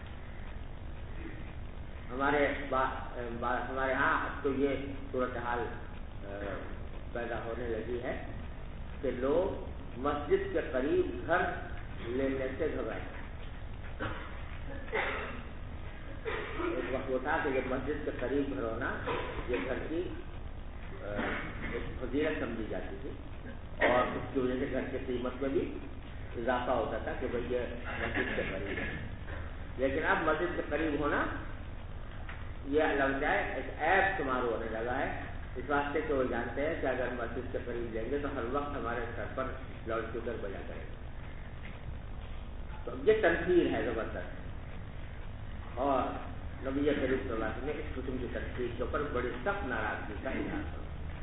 ہمارے ہاں اب تو یہ صورتحال پیدا ہونے لگی ہے کہ لوگ مسجد کے قریب گھر لینے سے گھبرائیں، ایک وقت وہ تھا کہ جب مسجد کے قریب گھر ہونا یہ گھر کی ایک فضیلت سمجھی جاتی تھی اور اس کی وجہ سے گھر کی قیمت میں بھی اضافہ ہوتا تھا کہ بھئی یہ مسجد کے قریب ہے. لیکن اب مسجد کے قریب ہونا یہ لگ جائے ایک عیب شمار ہونے لگا ہے، اس واسطے کہ وہ جانتے ہیں کہ اگر مسجد کے قریب لیں گے تو ہر وقت ہمارے سر پر لاؤڈ اسپیکر بجا کرے گا. تو یہ تنفیر ہے زبردست، اور نبی کریم صلی اللہ علیہ وسلم نے اس قسم کی تنفیر کے اوپر بڑی سخت ناراضگی کا اظہار کیا.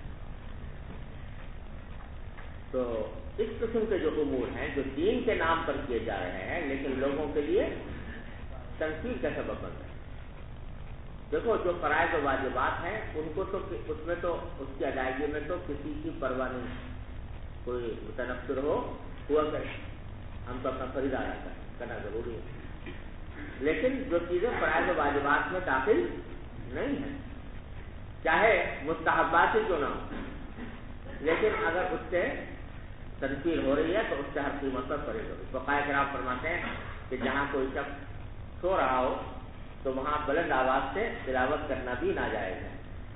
تو اس قسم کے جو امور ہیں جو دین کے نام پر کیے جا رہے ہیں لیکن لوگوں کے لیے تنفیر کا سبب بن رہے ہیں. دیکھو جو فرائض و واجبات ہیں ان کو تو اس میں تو اس کی ادائیگی میں تو کسی کی پرواہ نہیں، کوئی متنفر ہوا کرے، ہم تو اپنا فریضہ ادا کرنا ضروری ہے. لیکن جو چیزیں فرائض و واجبات میں داخل نہیں ہیں، چاہے مستحبات ہی کیوں نہ ہو، لیکن اگر اس سے تنفیر ہو رہی ہے تو اس سے ہر قیمت پر پرہیز ہوگی. فقہاء کرام فرماتے ہیں کہ جہاں کوئی شخص سو رہا ہو تو وہاں بلند آواز سے تلاوت کرنا بھی ناجائز ہے.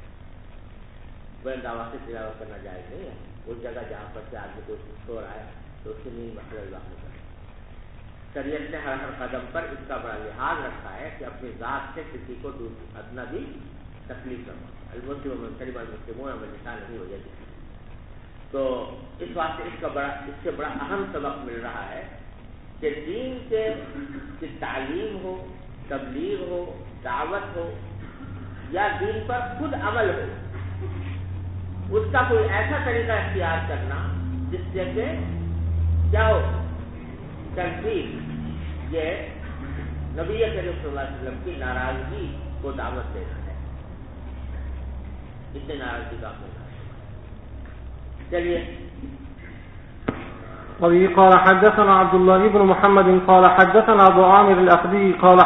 بلند آواز سے تلاوت کرنا جائز نہیں ہے. اس جگہ جہاں پر سے آدمی کوئی سو رہا ہے تو اس کی نیند مسئلہ واقع کرے. شریعت نے ہر قدم پر اس کا بڑا لحاظ رکھا ہے کہ اپنی ذات سے کسی کو ادنا بھی تکلیف نہ ہو. المسلم من سلم المسلمون من لسانه ويده. تو اس واسطے اس سے بڑا اہم سبق مل رہا ہے کہ دین کی تعلیم ہو، تبلیغ ہو، دعوت ہو یا دین پر خود عمل ہو، اس کا کوئی ایسا طریقہ اختیار کرنا جس سے کہ کیا ہو تنفیر، یہ نبی کریم صلی اللہ علیہ وسلم کی ناراضگی کو دعوت دینا ہے. اتنے ناراضگی کا ہونا. چلیے. وبه قال حدثنا عبد الله بن محمد قال حدثنا أبو عامر الأخدي قال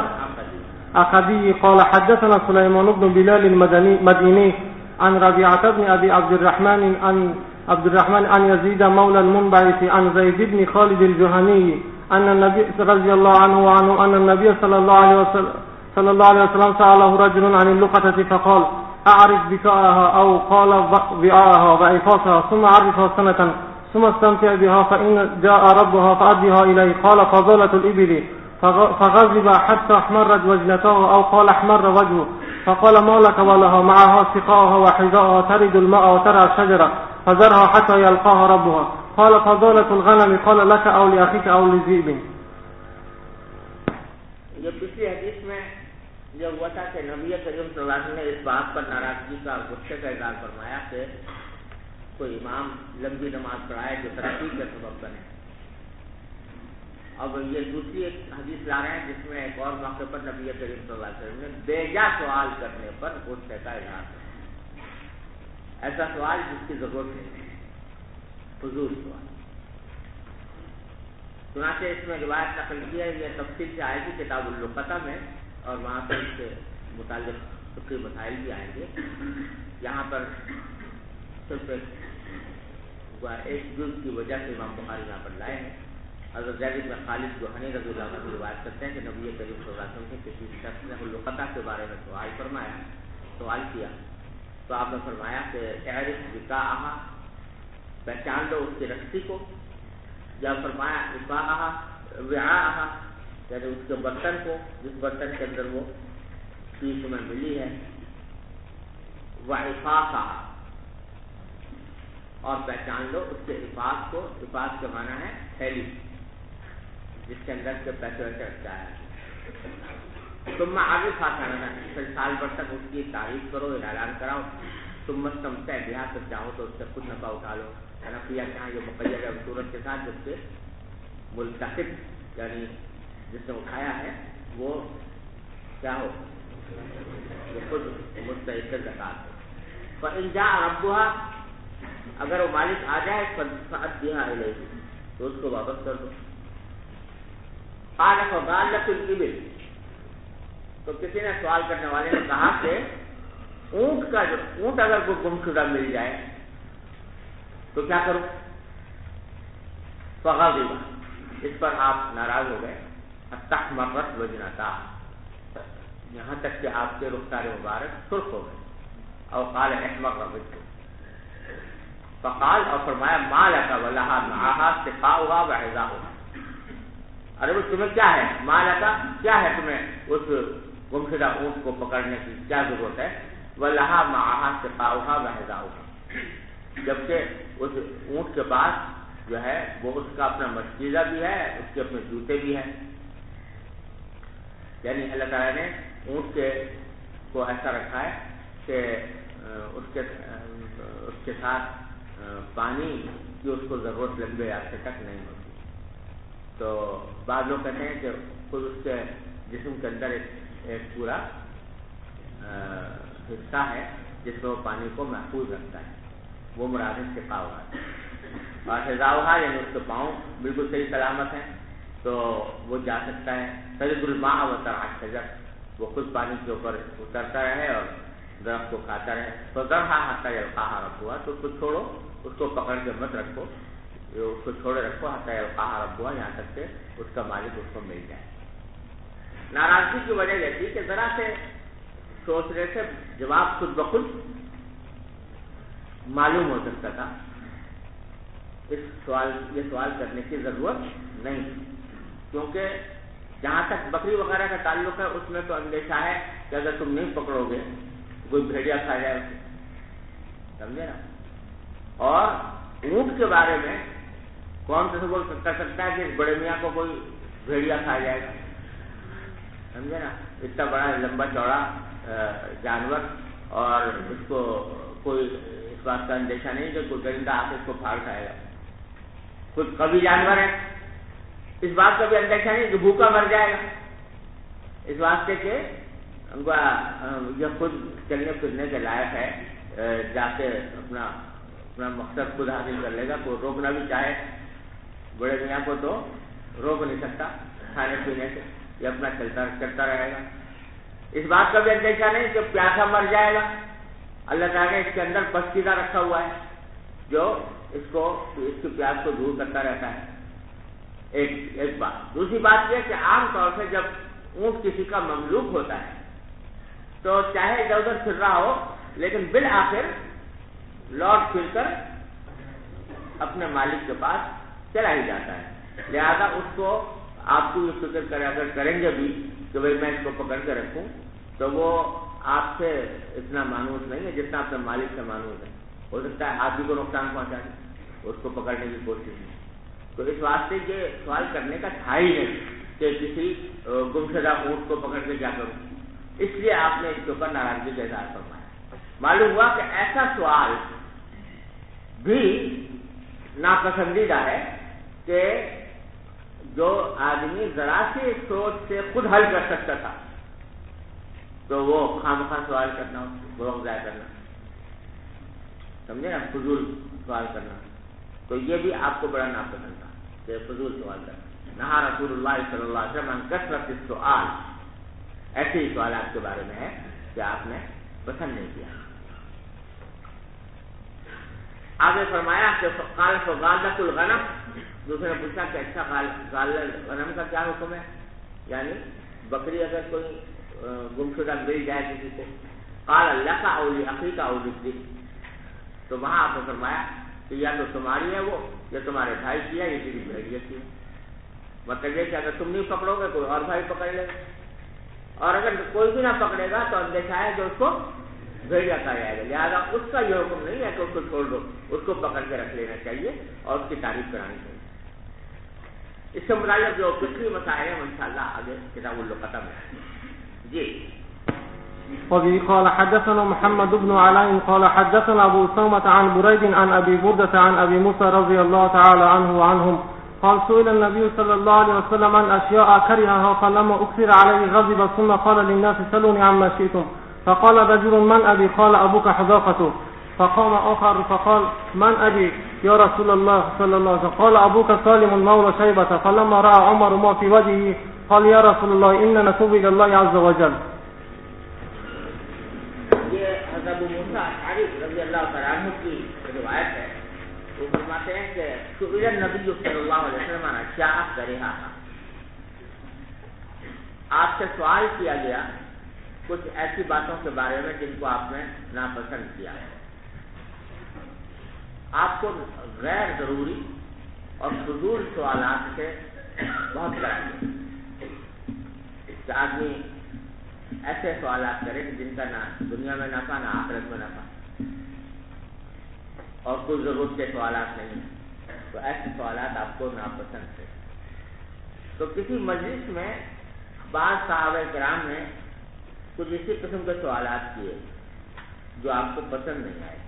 حدثنا سليمان بن بلال المديني عن ربيعة بن أبي عبد الرحمن عن يزيد مولى المنبعث عن زيد بن خالد الجهني أن النبي رضي الله عنه أن النبي صلى الله عليه وسلم سأله رجل عن اللقطة فقال أعرف بكاءها أو قال وعاءها وعفاصها ثم عرفها سنة ثم استمتع بها فإن جاء ربها فأدها إليه. قال فضالة الإبل فغضب حتى احمرت وجنته أو قال احمر وجهه فقال ما لك ولها معها سقاها وحذاءها ترد الماء وترعى الشجرة فذرها حتى يلقاها ربها. قال فضالة الغنم قال لك أو لأخيك أو لذئب. یہ پچھلی حدیث میں یہ ہوا تھا کہ نبی کریم صلی اللہ علیہ وسلم نے اس بات پر ناراضگی کا غصے کا اظہار فرمایا کہ کوئی امام لمبی نماز پڑھائے جو ترقی کا سبب بنے. اب یہ دوسری ایک حدیث لا رہے ہیں جس میں ایک اور موقع پر نبی کریم صلی اللہ علیہ وسلم نے بیجا سوال کرنے پر غصے کا اظہار کیا. ایسا سوال جس کی ضرورت نہیں، فضول سوال. چنانچہ اس میں روایت نقل کی ہے، یہ تفصیل سے آئے گی کتاب اللقطہ میں، اور وہاں پر اس سے متعلق فقہی مسائل بھی آئیں گے. یہاں پر صرف ایک جز کی وجہ سے امام بخاری یہاں پر لائے ہیں. حضرت زید بن خالد جوہنی رضی اللہ عنہ روایت کرتے ہیں کہ نبی کریم صلی اللہ علیہ وسلم سے کسی شخص نے اللقطہ کے بارے میں سوال کیا تو آپ نے فرمایا کہ اعرف بکاءہا، پہچان لو اس کی رسی کو. جب فرمایا وعاءہا یعنی اس کے برتن کو، جس برتن کے اندر وہ چیز تمہیں ملی ہے. وعفاقہا، اور پہچان لو اس کے عفاق کو. عفاق کا معنی ہے تھیلی جس کے اندر کے پیسے ویسے رکھتا ہے. تم آگے کھانا پھر سال بھر تک اس کی تعریف کرو، اعلان کراؤ. تم مستمتع بہا، تک چاہو تو اس سے خود نفع اٹھا لو. نفیہ کہاں یہ مقید ہے صورت کے ساتھ، جس سے ملتقط یعنی جس نے اٹھایا ہے وہ کیا ہو، وہ خود مستحق زکات ہو. فإن جاء ربها، اگر وہ مالک آ جائے فأدها إليه، تو اس کو واپس کر دو. قال فضالة الإبل، تو کسی نے سوال کرنے والے نے کہا کہ اونٹ اگر کوئی گمشدہ مل جائے تو کیا کرو؟ فغضب، اس پر آپ ناراض ہو گئے. استحمرت وجنتاہ، یہاں تک کہ آپ کے رخسار مبارک سرخ ہو گئے. اور قال احمر ربط فقال اور فرمایا ما لک ولہا معها سقاؤها وعزاؤها. ارے وہ تمہیں کیا ہے؟ ما لک کیا ہے تمہیں اس گمشدہ اونٹ کو پکڑنے کی کیا ضرورت ہے؟ ولہا معها سقاؤها وعزاؤها. جبکہ اس اونٹ کے پاس جو ہے وہ اس کا اپنا مشکیزہ بھی ہے، اس کے اپنے جوتے بھی ہیں. یعنی اللہ تعالیٰ نے اونٹ کو ایسا رکھا ہے کہ اس کے ساتھ پانی کی اس کو ضرورت لمبے عرصے تک نہیں ہوتی. تو بعض لوگ کہتے ہیں کہ خود اس کے جسم کے اندر ایک پورا حصہ ہے جس میں وہ پانی کو محفوظ رکھتا ہے، وہ مراد سقا ہوا ہے. اور حذاؤہا یعنی اس کے پاؤں بالکل صحیح سلامت ہیں تو وہ جا سکتا ہے. تجد الماء وترعى الشجر، وہ خود پانی کے اوپر اترتا رہے اور درخت کو کھاتا رہے. فذرها حتى يلقاها ربها، تو اس کو چھوڑو، اس کو پکڑ کے مت رکھو، اس کو چھوڑے رکھو حتى يلقاها ربها، یہاں تک کہ اس کا مالک اس کو مل جائے. ناراضگی کی وجہ یہ تھی کہ ذرا سے سوچنے سے جواب خود بخود معلوم ہو سکتا تھا. یہ سوال کرنے کی ضرورت نہیں، کیونکہ جہاں تک بکری وغیرہ کا تعلق ہے اس میں تو اندیشہ ہے کہ اگر تم نہیں پکڑو گے کوئی بھیڑیا کھا جائے، سمجھے نا. اور اونٹ کے بارے میں کون تصور کر سکتا ہے کہ اس بڑے میاں کو کوئی بھیڑیا کھا جائے گا، سمجھے نا. اتنا بڑا لمبا چوڑا جانور، اور اس کو کوئی اس بات کا اندیشہ نہیں کہ کوئی درندہ آ کے اس کو پھاڑ کھائے گا. خود قوی جانور ہے، اس بات کا بھی اندیشہ نہیں کہ بھوکا مر جائے گا. اس واسطے کہ یہ خود چلنے پھرنے کے لائق ہے، جا کے اپنا مقصد خود حاصل کر لے گا. کوئی روکنا بھی چاہے بڑے میاں کو تو روک نہیں سکتا کھانے پینے سے، یہ اپنا چلتا رہے گا. اس بات کا بھی اندیشہ نہیں کہ پیاسا مر جائے گا. اللہ تعالیٰ نے اس کے اندر پسکیزہ رکھا ہوا ہے جو اس کی پیاس کو دور کرتا رہتا ہے. ایک بات. دوسری بات یہ کہ عام طور سے جب اونٹ کسی کا مملوک ہوتا ہے تو چاہے ادھر ادھر پھر رہا ہو لیکن بالآخر لوٹ پھر کر اپنے مالک کے پاس چلا ہی جاتا ہے. لہذا اس کو آپ کو یہ فکر اگر کریں گے بھی کہ بھائی میں اس کو پکڑ کے رکھوں تو وہ آپ سے اتنا مانوس نہیں ہے جتنا اپنے مالک سے مانوس ہے. ہو سکتا ہے آپ بھی کو نقصان پہنچا دیں اس کو پکڑنے کی کوشش میں. تو اس واسطے یہ سوال کرنے کا تھا ہی نہیں کہ کسی گمشدہ اونٹ کو پکڑ کے کیا کروں. اس لیے آپ نے اس کے اوپر ناراضگی کا اظہار فرمایا. معلوم ہوا کہ ایسا سوال بھی ناپسندیدہ ہے کہ جو آدمی ذرا سی سوچ سے خود حل کر سکتا تھا تو وہ خامخواہ سوال کرنا، وقت ضائع کرنا، سمجھے نا، فضول سوال کرنا، تو یہ بھی آپ کو بڑا ناپسند تھا کہ فضول سوال کرنا. نہا رسول اللہ صلی اللہ علیہ وسلم کثرت السؤال، ایسے ہی سوالات کے بارے میں ہے کہ آپ نے پسند نہیں کیا. آگے فرمایا کہ قال فغالۃ الغنم، دوسرے نے پوچھا کہ اچھا غنم کا کیا حکم ہے، یعنی بکری اگر کوئی گمشدہ مل جائے کسی کو، قال اللہ کا اولی اخی کا اولی، تو وہاں آپ نے فرمایا کہ یا تو تمہاری ہے وہ یا تمہارے بھائی کی ہے یا کسی بھیڑیے کی ہے. مطلب یہ کہ اگر تم نہیں پکڑو گے کوئی اور بھائی پکڑ لے گا، اور اگر کوئی بھی نہ پکڑے گا تو اندیشہ ہے کہ اس کو بھیڑیا کھا جائے گا. لہٰذا اس کا یہ حکم نہیں ہے کہ اس کو چھوڑ دو، اس کو پکڑ کے رکھ لینا چاہیے اور اس کی تعریف کرانی چاہیے. اس سے متعلق جو فقہی مسائل ہیں انشاءاللہ آگے کتاب اللقطہ میں. جی. وبه قال حدثنا محمد بن علاء قال حدثنا ابو اسامة عن بريد عن ابي بردة عن ابي موسى رضي الله تعالى عنه وعنهم قال سئل النبي صلى الله عليه وسلم عن اشياء كرهها فلما اكثر عليه غضب ثم قال للناس سلوني عما شئتم فقال رجل من ابي قال ابوك حذافة فقام اخر فقال من ابي يا رسول الله صلى الله عليه وسلم قال ابوك سالم مولى شيبة فلما راى عمر ما في وجهه قال يا رسول الله اننا نتوب الى الله عز وجل. یہ حضرت ابو موسیٰ اشعری رضی اللہ تعالیٰ عنہ کی روایت ہے. وہ فرماتے ہیں کہ سئل النبی صلی اللہ علیہ وسلم عن اشیاء کرہا، آپ سے سوال کیا گیا کچھ ایسی باتوں کے بارے میں جن کو آپ نے ناپسند کیا ہے. آپ کو غیر ضروری اور فضول سوالات سے بہت ڈراتے کہ آدمی ایسے سوالات کرے کہ جن کا نہ دنیا میں نفع نہ آخرت میں نفع اور کوئی ضرورت کے سوالات نہیں ہیں. تو ایسے سوالات آپ کو ناپسند تھے. تو کسی مجلس میں بعض صحابہ کرام نے کچھ اسی قسم کے سوالات کیے جو آپ کو پسند نہیں آئے.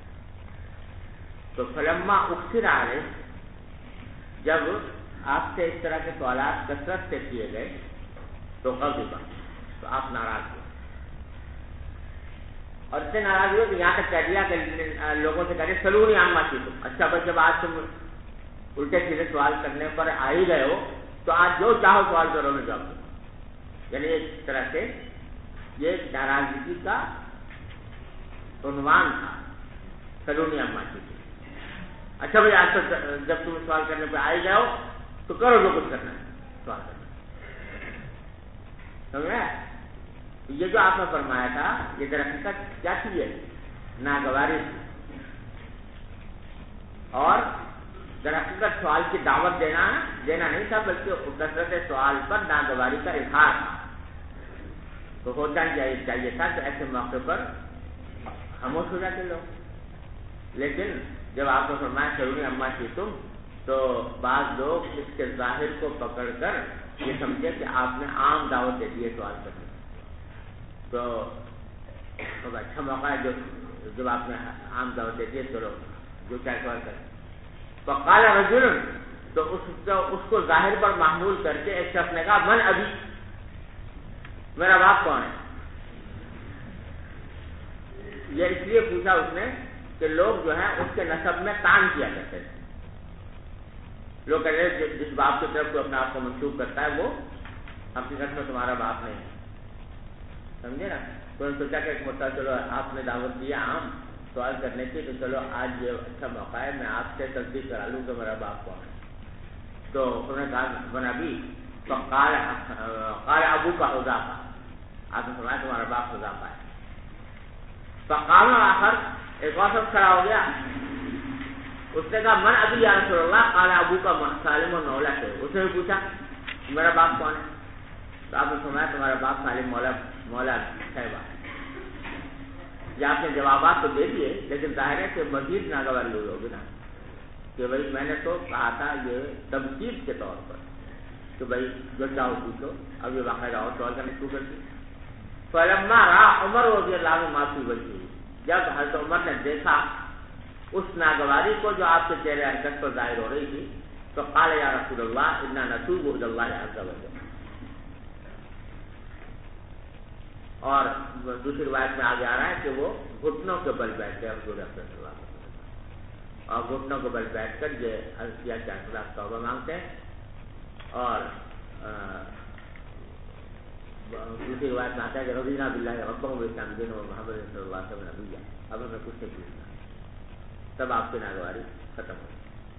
تو فلما اکثر علیہ، جب آپ سے اس طرح کے سوالات کثرت سے کیے گئے تو غضب، تو آپ ناراض ہوئے. اور اس سے ناراض ہوئے کہ یہاں تک کہہ دیا کہ لوگوں سے کہتے سلونی عامہ کی تم. اچھا بھائی، جب آج تم الٹے سیدھے سوال کرنے پر آ ہی گئے ہو تو آج جو چاہو سوال کرو میں جواب دوں. یعنی ایک طرح سے یہ ناراضگی کا عنوان تھا، سلونی عامہ کی تم. اچھا بھائی، آج تک جب تم سوال کرنے پہ آ ہی گئے ہو تو کرو جو کچھ کرنا ہے، سوال کرنا. سمجھا؟ یہ جو آپ نے فرمایا تھا یہ در حقیقت کیا چیز ہے؟ ناگواری. اور در حقیقت سوال کی دعوت دینا نہیں تھا، بلکہ کثرت سوال پر ناگواری کا اظہار تھا. تو ہوتا چاہیے تھا کہ ایسے موقع پر خاموش ہو جاتے لوگ. لیکن جب آپ نے فرمایا سلونی عامہ کی تم، تو بعض لوگ اس کے ظاہر کو پکڑ کر یہ سمجھے کہ آپ نے عام دعوت دے دی ہے سوال کرنے. تو اچھا موقع ہے جب آپ نے عام دعوت دے دی ہے، چلو جو چاہے سوال کریں. فقال رجل، تو اس کو ظاہر پر محمول کر کے ایک شخص نے کہا من ابھی، میرا باپ کون ہے؟ یہ اس لیے پوچھا اس نے کہ لوگ جو ہیں اس کے نسب میں تان کیا کرتے تھے. لوگ کہتے ہیں جس باپ کی طرف کوئی اپنے آپ کو منسوخ کرتا ہے وہ حقیقت میں تمہارا باپ نہیں ہے. سمجھے نا؟ تو نے سوچا کہ ایک مرتبہ چلو آپ نے دعوت دیا عام سوال کرنے کی، تو چلو آج یہ اچھا موقع ہے میں آپ سے تصدیق کرا لوں کہ میرا باپ کون ہے. تو انہوں نے کہا بنا بھی قال ابو کا حذیفہ، آپ نے فرمایا تمہارا باپ حذیفہ ہے. فقام آخر، ایک اور شخص کھڑا ہو گیا، اس نے کہا من ابی یا رسول اللہ، قال ابو کا سالم مولا سے. اس نے بھی پوچھا میرا باپ کون ہے؟ تو آپ نے فرمایا تمہارا باپ سالم مولا صاحبہ. یہ آپ نے جوابات تو دے دیے، لیکن ظاہر ہے کہ مزید ناگواری ہوگی نا کہ بھائی میں نے تو کہا تھا یہ تمکید کے طور پر کہ بھائی جو چاہو پوچھو. اب یہ باقاعدہ اور سوال کرنے شروع کر دی. فلما را عمر رضی اللہ عنہ ما فی وجہہ، جب حضرت عمر نے دیکھا اس ناگواری کو جو آپ کے چہرے حرکت پر ظاہر ہو رہی تھی، تو قال یا رسول اللہ انا نتوب الی اللہ عز وجل. اور دوسری روایت میں آگے آ رہا ہے کہ وہ گھٹنوں کے بل بیٹھ گئے حضور صلی اللہ علیہ وسلم، اور گھٹنوں کے بل بیٹھ کر یہ عرض کیا کہ اللہ توبہ مانگتے ہیں. اور دوسری روایت میں آتا ہے کہ رضینا باللہ ربا وبالاسلام دینا ومحمد صلی اللہ علیہ وسلم نبیا. اب ہمیں کچھ نہیں پوچھنا. تب آپ کی ناگواری ختم ہو.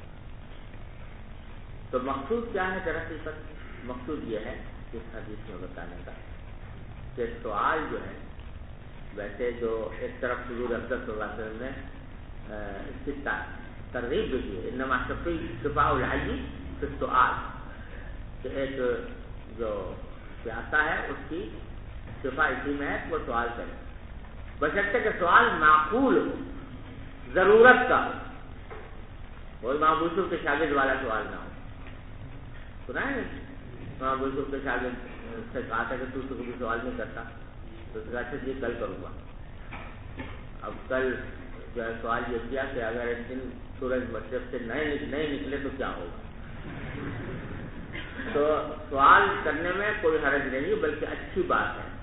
تو مقصود کیا ہے دراصل؟ مقصود یہ ہے اس حدیث میں بتانے کا کہ سوال جو ہے، ویسے جو ایک طرف حضور افضل صلی اللہ علیہ وسلم نے اس کی ترغیب بھی دی ہے، انما شفاء الحی فی السؤال، کہ ایک جو پیاسا ہے اس کی شفا اسی میں ہے وہ سوال کرے، بشرطے کہ سوال معقول ہو، ضرورت کا ہو. وہی امام یوسف کے شاگرد والا سوال نہ ہو. سنا ہے امام یوسف کے شاگرد سے کہا تھا کہ تو کبھی سوال نہیں کرتا، تو اس کا جی کل کروں گا. اب کل جو ہے سوال یہ کیا کہ اگر ایک دن سورج مشرق سے نہیں نکلے تو کیا ہوگا. تو سوال کرنے میں کوئی حرج نہیں بلکہ اچھی بات ہے.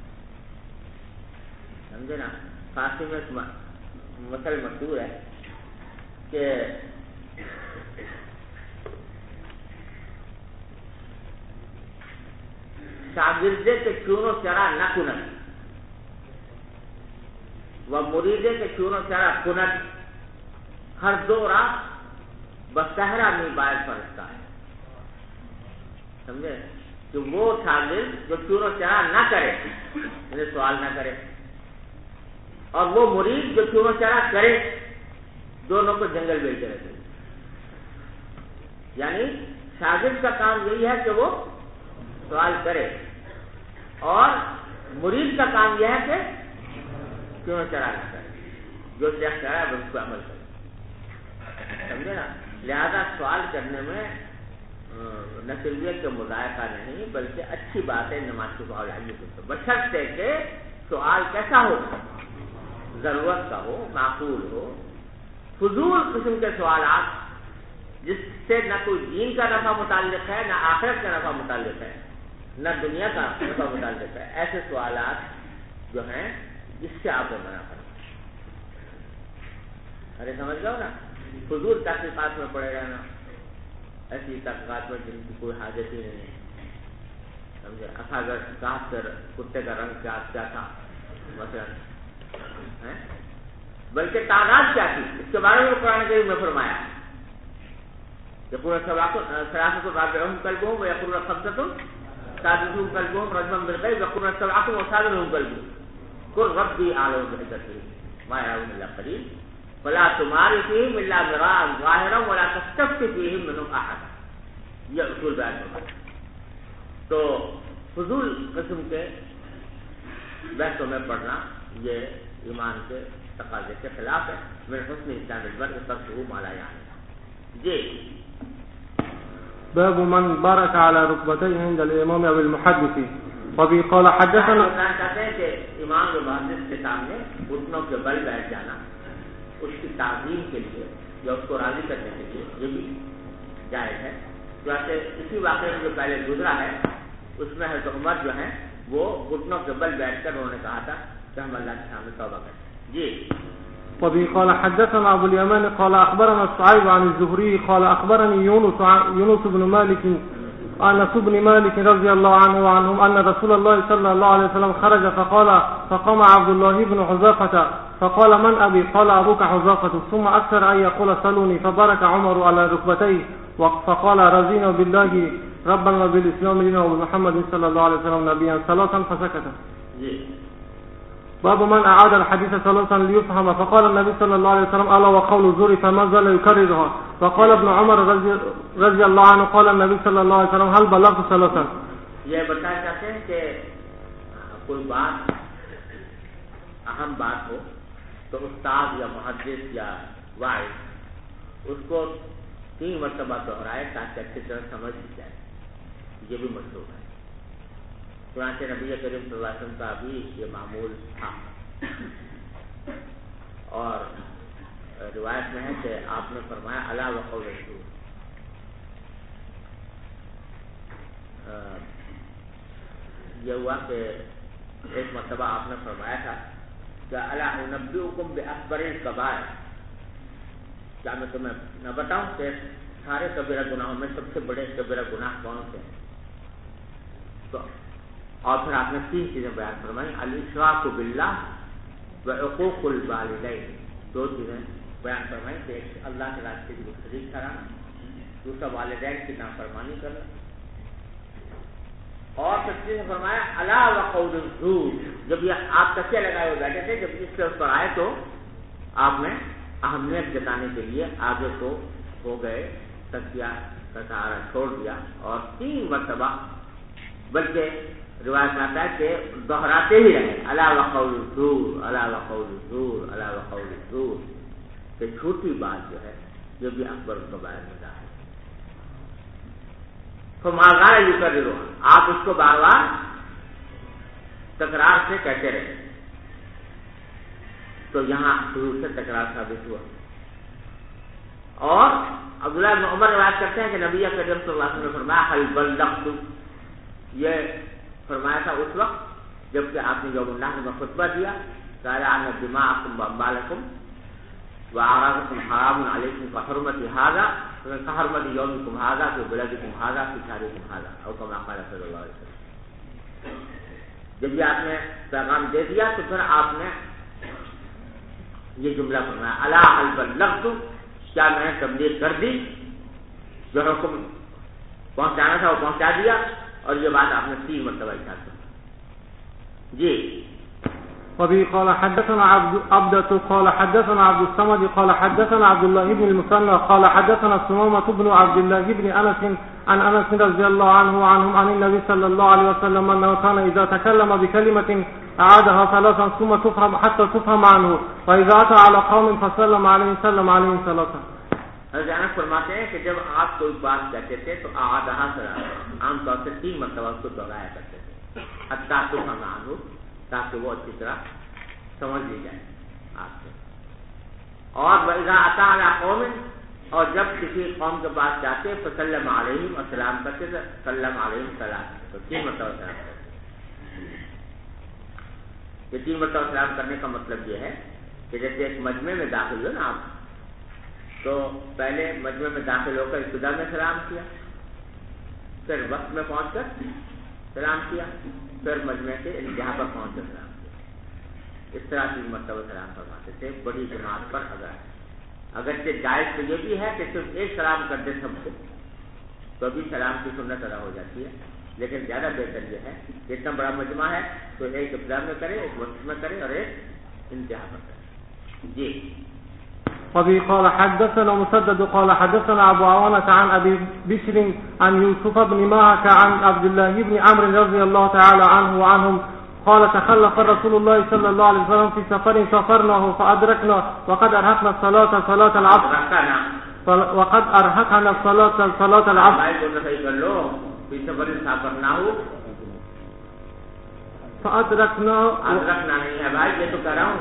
سمجھے نا؟ فارسی میں مسئلہ مشہور ہے کہ شاگردے کے چونو چرا نہ کنت و مریدے کے چونو چرا کنت، ہر دو راہ بسہرا میں باہر فرستا ہے. سمجھے؟ کہ وہ شاگرد جو چور و چرا نہ کرے، یعنی سوال نہ کرے، اور وہ مرید جو چور و چرا کرے، دونوں کو جنگل بھیجتے رہتے ہیں۔ یعنی شاگرد کا کام یہی ہے کہ وہ سوال کرے، اور مرید کا کام یہ ہے کہ چور و چرا نہ کرے، جو شیخ کرا ہے اس کو عمل کرے، سمجھے نا؟ لہذا سوال کرنے میں نہ تربیت کا مذائقہ نہیں، بلکہ اچھی بات ہے نماز کے سوال بشرطے کہ سوال کیسا ہو، ضرورت کا ہو، معقول ہو۔ فضول قسم کے سوالات جس سے نہ کوئی دین کا نفع متعلق ہے، نہ آخرت کا نفع متعلق ہے، نہ دنیا کا نفع متعلق ہے، ایسے سوالات جو ہیں اس سے آپ کو منع کریں۔ ارے سمجھ گئے نا؟ فضول تحقیقات میں پڑے رہنا، ایسی تحقیقات میں جن کی کوئی حاجت ہی نہیں ہے، سمجھے؟ اگر کہاں پر کتے کا رنگ کیا تھا مثلا، بلکہ تعداد کیا تھی اس کے بارے میں قرآن کریم نے فرمایا کہ پورا سراست رابعہم کلبہم ویقولون خمسۃ سادسہم کلبہم رجما بالغیب ویقولون سبعۃ وثامنہم کلبہم قل ربی اعلم بعدتہم ما یعلمون الا قلیل فلا تمار فیہم الا مراء ظاہرا ولا تستفت فیہم منہم احدا۔ یہ اصول بیان ہوگا۔ تو فضول قسم کے بحثوں میں پڑھنا یہ ایمان کے تقاضے کے خلاف ہے۔ من حسن اسلام المرء ترکہ ما لا یعنی۔ جی باب من بارك على ركبتيه عند الامام او المحدث وبه قال حدثنا، کہتے ہیں کہ امام و محدث کے سامنے گھٹنوں کے بل بیٹھ جانا اس کی تعظیم کے لیے یا اس کو راضی کرنے کے لیے یہ بھی جائز ہے۔ جیسے اسی واقعے میں جو پہلے گزرا ہے اس میں حضرت عمر جو ہیں وہ گھٹنوں کے بل بیٹھ کر انہوں نے کہا تھا کہ ہم اللہ کے سامنے توبہ کریں۔ جی وبه قال حدثنا ابو اليمان قال اخبرنا الصعيب عن الزهري قال اخبرني يونس بن مالك انس بن مالك رضي الله عنه وعنهم ان رسول الله صلى الله عليه وسلم خرج فقام عبد الله بن حذافة فقال من ابي؟ قال ابوك حذافة، ثم اكثر ان يقول صلوني، فبارك عمر على ركبتيه فقال رضينا بالله ربا وبالاسلام دينا وبمحمد صلى الله عليه وسلم نبيا ثلاثا فسكت۔ باب من اعاد الحديث ثلاثا ليفهم، فقال النبي صلى الله عليه وسلم الا وقول الزور، فما زال يكررها، فقال ابن عمر رضي الله عنه قال النبي صلى الله عليه وسلم هل بلغت ثلاثا۔ یہ بتانا چاہتے ہیں کہ کوئی بات اہم بات ہو تو استاد یا محدث یا واعظ اس کو 3 مرتبہ دہرائے تاکہ اچھی طرح سمجھ لی جائے، یہ بھی مطلوب ہے۔ چنانچہ نبی کریم صلی اللہ علیہ وسلم کا بھی یہ معمول تھا، اور روایت میں ہے کہ آپ نے فرمایا الا وقول الزور۔ یہ ہوا کہ ایک مرتبہ آپ نے فرمایا تھا کہ الا انبئکم باکبر الکبائر، کیا میں تمہیں نہ بتاؤں کہ سارے کبیرہ گناہوں میں سب سے بڑے کبیرہ گناہ کون سے ہیں؟ تو اور پھر آپ نے 3 چیزیں بیان فرمائی، الاشراک باللہ وعقوق الوالدین، 2 چیزیں بیان فرمائی کہ ایک اللہ کے راستے کی شریک ٹھہرانا، دوسرا والدین کی نافرمانی کرنا، اور پھر چیزیں فرمایا الا وقول الزور۔ جب یہ آپ تکیہ لگائے ہوئے بیٹھے تھے، جب اس پر آئے تو آپ نے اہمیت جتانے کے لیے آگے کو ہو گئے، تکیہ کا سہارا چھوڑ دیا، اور 3 مرتبہ بلکہ روایت میں آتا ہے کہ دہراتے ہی رہے الا وقول الزور الا وقول الزور الا وقول الزور، کہ جھوٹی بات جو ہے یہ بھی اکبر الکبائر میں داخل ہے۔ فماذا یکرر، آپ اس کو بار بار تکرار سے کہتے رہے، تو یہاں حضور سے تکرار ثابت ہوا۔ اور عبداللہ بن عمر روایت کرتے ہیں کہ نبی کریم صلی اللہ علیہ وسلم نے فرمایا هل بلغت، یہ فرمایا تھا اس وقت جبکہ آپ نے یوم النحر میں خطبہ دیا، قال ان دماءکم واموالکم واعراضکم حرام علیکم كحرمت هذا كحرمت یومکم هذا في بلدکم هذا في شهرکم هذا، او كما قال صلی اللہ علیہ وسلم۔ جب یہ آپ نے پیغام دے دیا تو پھر آپ نے یہ جملہ فرمایا الا هل بلغت، کیا میں نے تبلیغ کر دی؟ جو حکم پہنچانا تھا وہ پہنچا دیا، اور یہ بات آپ نے 3 مرتبہ ارشاد کی. جی. وبه قال حدثنا عبدة قال حدثنا عبد الصمد قال حدثنا عبد الله بن المثنى قال حدثنا سمامة بن عبد الله بن أنس عن أنس رضي الله عنه وعنهم عن النبي صلى الله عليه وسلم أنه كان إذا تكلم بكلمة أعادها 3 ثم تفهم حتى تفهم عنه وإذا أتى على قوم فسلم عليهم سلم عليهم 3. حضرت انس فرماتے ہیں کہ جب آپ کوئی بات کہتے تھے تو اعادها عام طور سے 3 مرتبہ اس کو دہرایا کرتے تھے حتى تفهم عنه, تاکہ وہ اچھی طرح سمجھ لی جائے آپ سے. اور وَإِذَا أَتَى عَلَىٰ قَوْمٍ, اور جب کسی قوم کے پاس جاتے فسلم علیہم, اور سلام کرتے تھے سلم علیہم سلام, تو 3 مرتبہ سلام کرتے. یہ 3 مرتبہ سلام کرنے کا مطلب یہ ہے کہ جیسے ایک مجمع میں داخل ہو نا آپ, تو پہلے مجمع میں داخل ہو کر ابتدا میں سلام کیا, پھر وقت میں پہنچ کر سلام کیا, پھر مجمع کے انتہا پر پہنچ کر سلام کیا. اس طرح 3 مرتبہ سلام فرماتے تھے بڑی جماعت پر. اگرچہ جائز تو یہ بھی ہے کہ صرف ایک سلام کر دے سب کو, تو بھی سلام کی سنت ادا ہو جاتی ہے, لیکن زیادہ بہتر یہ ہے کہ اتنا بڑا مجمع ہے تو ایک ابتدا میں کرے, ایک وسط میں کرے, اور ایک انتہا پر کرے. جی. وبه قال حدثنا مسدد قال حدثنا أبو عوانة عن أبي بشر عن يوسف بن ماهك عن عبد الله بن عمرو رضي الله تعالى عنه وعنهم قال تخلف رسول الله صلى الله عليه وسلم في سفر سافرناه فأدركنا وقد أرهقنا الصلاة العصر وقد أرهقنا صلاة العصر. في سفر سافرناه فأدركنا نہیں ہے بھائی, یہ تو کہہ رہا ہوں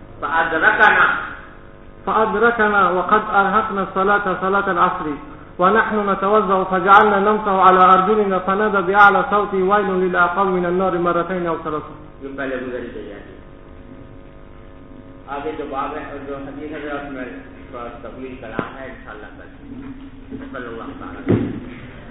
فأدركنا وقد أرهقنا صلاة العصر ونحن نتوضأ فجعلنا نمسح على أرجلنا فنادى بأعلى صوت ويل للأعقاب من النار 2 أو 3. یہ پہلے گزری گئی ہے. آگے جو باب ہے اور جو حدیث ہے اس میں طویل کلام ہے, انشاءاللہ کل.